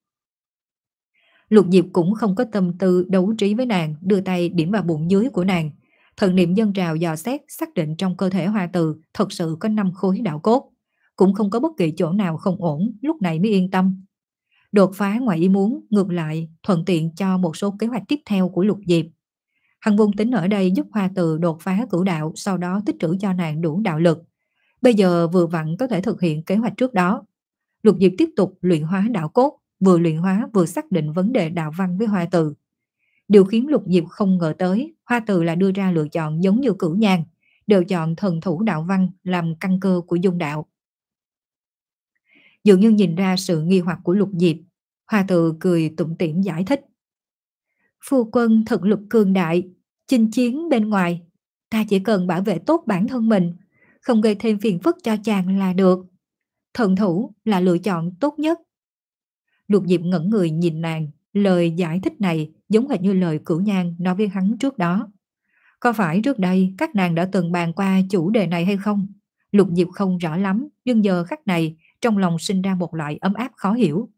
Lục Diệp cũng không có tâm tư đấu trí với nàng, đưa tay điểm vào bụng dưới của nàng. Thần niệm dâng trào dò xét, xác định trong cơ thể Hoa Từ thật sự có năm khối đạo cốt, cũng không có bất kỳ chỗ nào không ổn, lúc này mới yên tâm. Đột phá ngoài ý muốn, ngược lại thuận tiện cho một số kế hoạch tiếp theo của Lục Diệp. Hắn vốn tính ở đây giúp Hoa Từ đột phá cửu đạo, sau đó tích trữ cho nàng đủ đạo lực. Bây giờ vừa vặn có thể thực hiện kế hoạch trước đó. Lục Diệp tiếp tục luyện hóa đạo cốt, vừa luyện hóa vừa xác định vấn đề đạo văn với Hoa Từ. Điều khiến Lục Diệp không ngờ tới, Hoa Từ là đưa ra lựa chọn giống như Cửu Nhan, đều chọn thần thủ đạo văn làm căn cơ của dung đạo. Dường như nhìn ra sự nghi hoặc của Lục Diệp, Hoa Từ cười tủm tỉm giải thích. Phu quân thực lực cường đại, chinh chiến bên ngoài, ta chỉ cần bảo vệ tốt bản thân mình, không gây thêm phiền phức cho chàng là được. Thần thủ là lựa chọn tốt nhất. Lục Diệp ngẩn người nhìn nàng, lời giải thích này giống hệt như lời Cửu Nhan nói với hắn trước đó. Có phải trước đây các nàng đã từng bàn qua chủ đề này hay không? Lục Diệp không rõ lắm, nhưng giờ khắc này trong lòng sinh ra một loại ấm áp khó hiểu.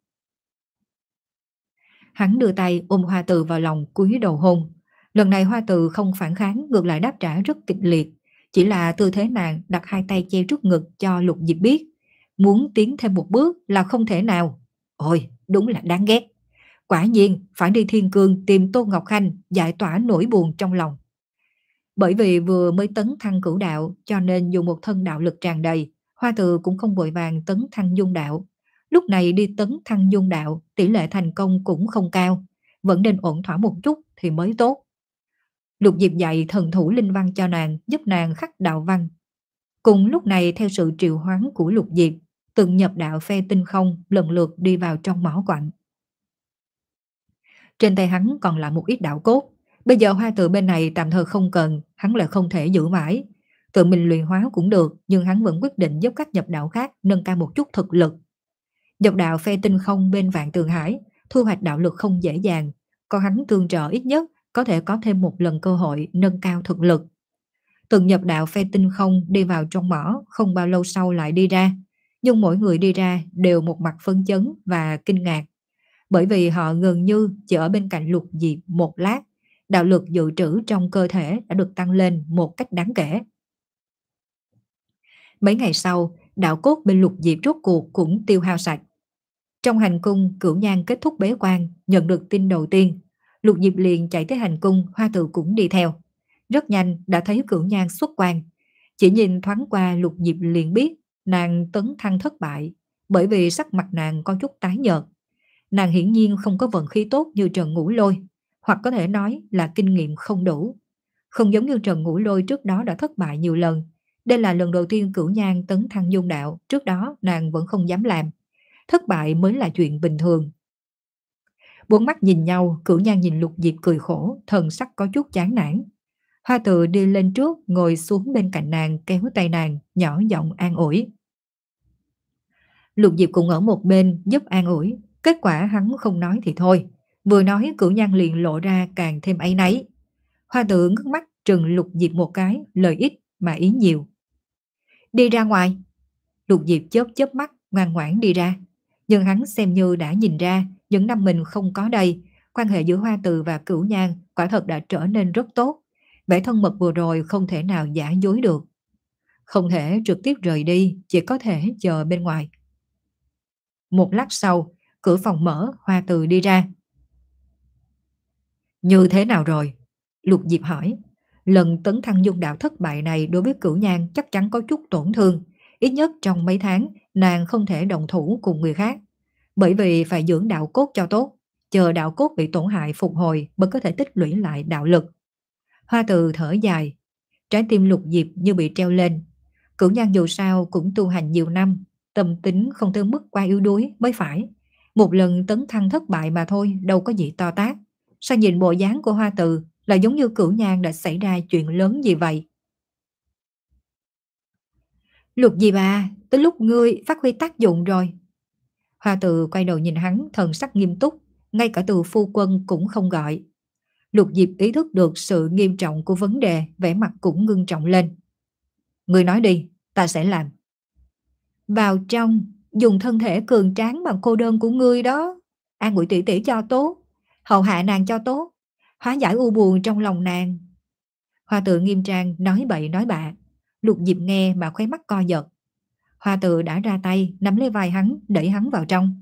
Hắn đưa tay ôm Hoa Từ vào lòng cúi đầu hôn. Lần này Hoa Từ không phản kháng, ngược lại đáp trả rất kịch liệt. Chỉ là tư thế nàng đặt hai tay che trước ngực cho Lục Diệp biết, muốn tiến thêm một bước là không thể nào. Ôi, đúng là đáng ghét. Quả nhiên phải đi Thiên Cương tìm Tô Ngọc Khanh giải tỏa nỗi buồn trong lòng. Bởi vì vừa mới tấn thăng cửu đạo cho nên dù một thân đạo lực tràn đầy, Hoa Từ cũng không vội vàng tấn thăng dung đạo. Lúc này đi tấn thăng dung đạo, tỷ lệ thành công cũng không cao, vẫn nên ổn thỏa một chút thì mới tốt. Lục Diệp dạy thần thủ linh văn cho nàng, giúp nàng khắc đạo văn. Cùng lúc này theo sự triệu hoán của Lục Diệp, từng nhập đạo phe tinh không lần lượt đi vào trong mỏ quặng. Trên tay hắn còn là một ít đạo cốt. Bây giờ Hoa Tự bên này tạm thời không cần, hắn lại không thể giữ mãi. Tự mình luyện hóa cũng được, nhưng hắn vẫn quyết định giúp các nhập đạo khác nâng cao một chút thực lực. Nhập đạo phe tinh không bên Vạn Tường Hải, thu hoạch đạo lực không dễ dàng, còn hắn tương trợ ít nhất có thể có thêm một lần cơ hội nâng cao thực lực. Từng nhập đạo phe tinh không đi vào trong mỏ, không bao lâu sau lại đi ra, nhưng mỗi người đi ra đều một mặt phấn chấn và kinh ngạc, bởi vì họ gần như chỉ ở bên cạnh Lục Diệp một lát, đạo lực dự trữ trong cơ thể đã được tăng lên một cách đáng kể. Mấy ngày sau, đạo cốt bên Lục Diệp rốt cuộc cũng tiêu hao sạch. Trong hành cung, Cửu Nhan kết thúc bế quan, nhận được tin đầu tiên, Lục Diệp liền chạy tới hành cung, Hoa Tự cũng đi theo. Rất nhanh đã thấy Cửu Nhan xuất quan, chỉ nhìn thoáng qua Lục Diệp liền biết nàng tấn thăng thất bại, bởi vì sắc mặt nàng có chút tái nhợt. Nàng hiển nhiên không có vận khí tốt như Trần Ngũ Lôi, hoặc có thể nói là kinh nghiệm không đủ. Không giống như Trần Ngũ Lôi trước đó đã thất bại nhiều lần, đây là lần đầu tiên Cửu Nhan tấn thăng dung đạo, trước đó nàng vẫn không dám làm. Thất bại mới là chuyện bình thường. Bốn mắt nhìn nhau, Cửu Nhan nhìn Lục Diệp cười khổ, thần sắc có chút chán nản. Hoa Tự đi lên trước, ngồi xuống bên cạnh nàng, kéo tay nàng, nhỏ giọng an ủi. Lục Diệp cũng ở một bên giúp an ủi, kết quả hắn không nói thì thôi, vừa nói Cửu Nhan liền lộ ra càng thêm áy náy. Hoa Tự ngước mắt trừng Lục Diệp một cái, lời ít mà ý nhiều. Đi ra ngoài. Lục Diệp chớp chớp mắt, ngoan ngoãn đi ra. Nhưng hắn xem như đã nhìn ra, những năm mình không có đây, quan hệ giữa Hoa Tự và Cửu Nhan quả thật đã trở nên rất tốt. Vẻ thân mật vừa rồi không thể nào giả dối được. Không thể trực tiếp rời đi, chỉ có thể chờ bên ngoài. Một lát sau, cửa phòng mở, Hoa Tự đi ra. Như thế nào rồi? Lục Diệp hỏi. Lần tấn thăng dung đạo thất bại này đối với Cửu Nhan chắc chắn có chút tổn thương. Ít nhất trong mấy tháng, nàng không thể đồng thủ cùng người khác. Bởi vì phải dưỡng đạo cốt cho tốt, chờ đạo cốt bị tổn hại phục hồi mới có thể tích lũy lại đạo lực. Hoa Tự thở dài, trái tim Lục Diệp như bị treo lên. Cửu Nhan dù sao cũng tu hành nhiều năm, tâm tính không tới mức quá yếu đuối mới phải. Một lần tấn thăng thất bại mà thôi, đâu có gì to tát. Sao nhìn bộ dáng của Hoa Tự là giống như Cửu Nhan đã xảy ra chuyện lớn gì vậy? Lục Diệp à, tới lúc ngươi phát huy tác dụng rồi. Hoa Tự quay đầu nhìn hắn, thần sắc nghiêm túc, ngay cả từ phu quân cũng không gọi. Lục Diệp ý thức được sự nghiêm trọng của vấn đề, vẻ mặt cũng ngưng trọng lên. Ngươi nói đi, ta sẽ làm. Vào trong, dùng thân thể cường tráng bằng cô đơn của ngươi đó, an ủi tỷ tỷ cho tốt, hầu hạ nàng cho tốt, hóa giải u buồn trong lòng nàng. Hoa Tự nghiêm trang nói bậy nói bạ. Lục Diệp nghe mà khóe mắt co giật. Hoa Tự đã ra tay nắm lấy vai hắn, đẩy hắn vào trong.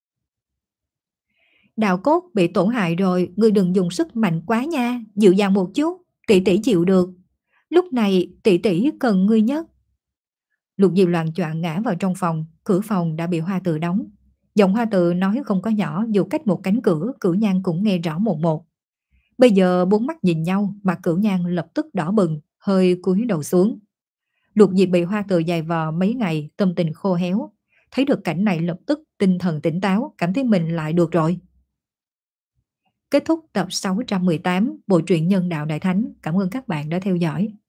Đạo cốt bị tổn hại rồi, ngươi đừng dùng sức mạnh quá nha, dịu dàng một chút, tỷ tỷ chịu được. Lúc này tỷ tỷ cần ngươi nhất. Lục Diệp loạng choạng ngã vào trong phòng, cửa phòng đã bị Hoa Tự đóng. Giọng Hoa Tự nói không có nhỏ, dù cách một cánh cửa, Cửu Nhan cũng nghe rõ một một. Bây giờ bốn mắt nhìn nhau, mặt Cửu Nhan lập tức đỏ bừng, hơi cúi đầu xuống. Lục Diệp bị Hoa Tự giày vò mấy ngày, tâm tình khô héo. Thấy được cảnh này lập tức tinh thần tỉnh táo, cảm thấy mình lại được rồi. Kết thúc tập sáu trăm mười tám Bộ truyện Nhân Đạo Đại Thánh. Cảm ơn các bạn đã theo dõi.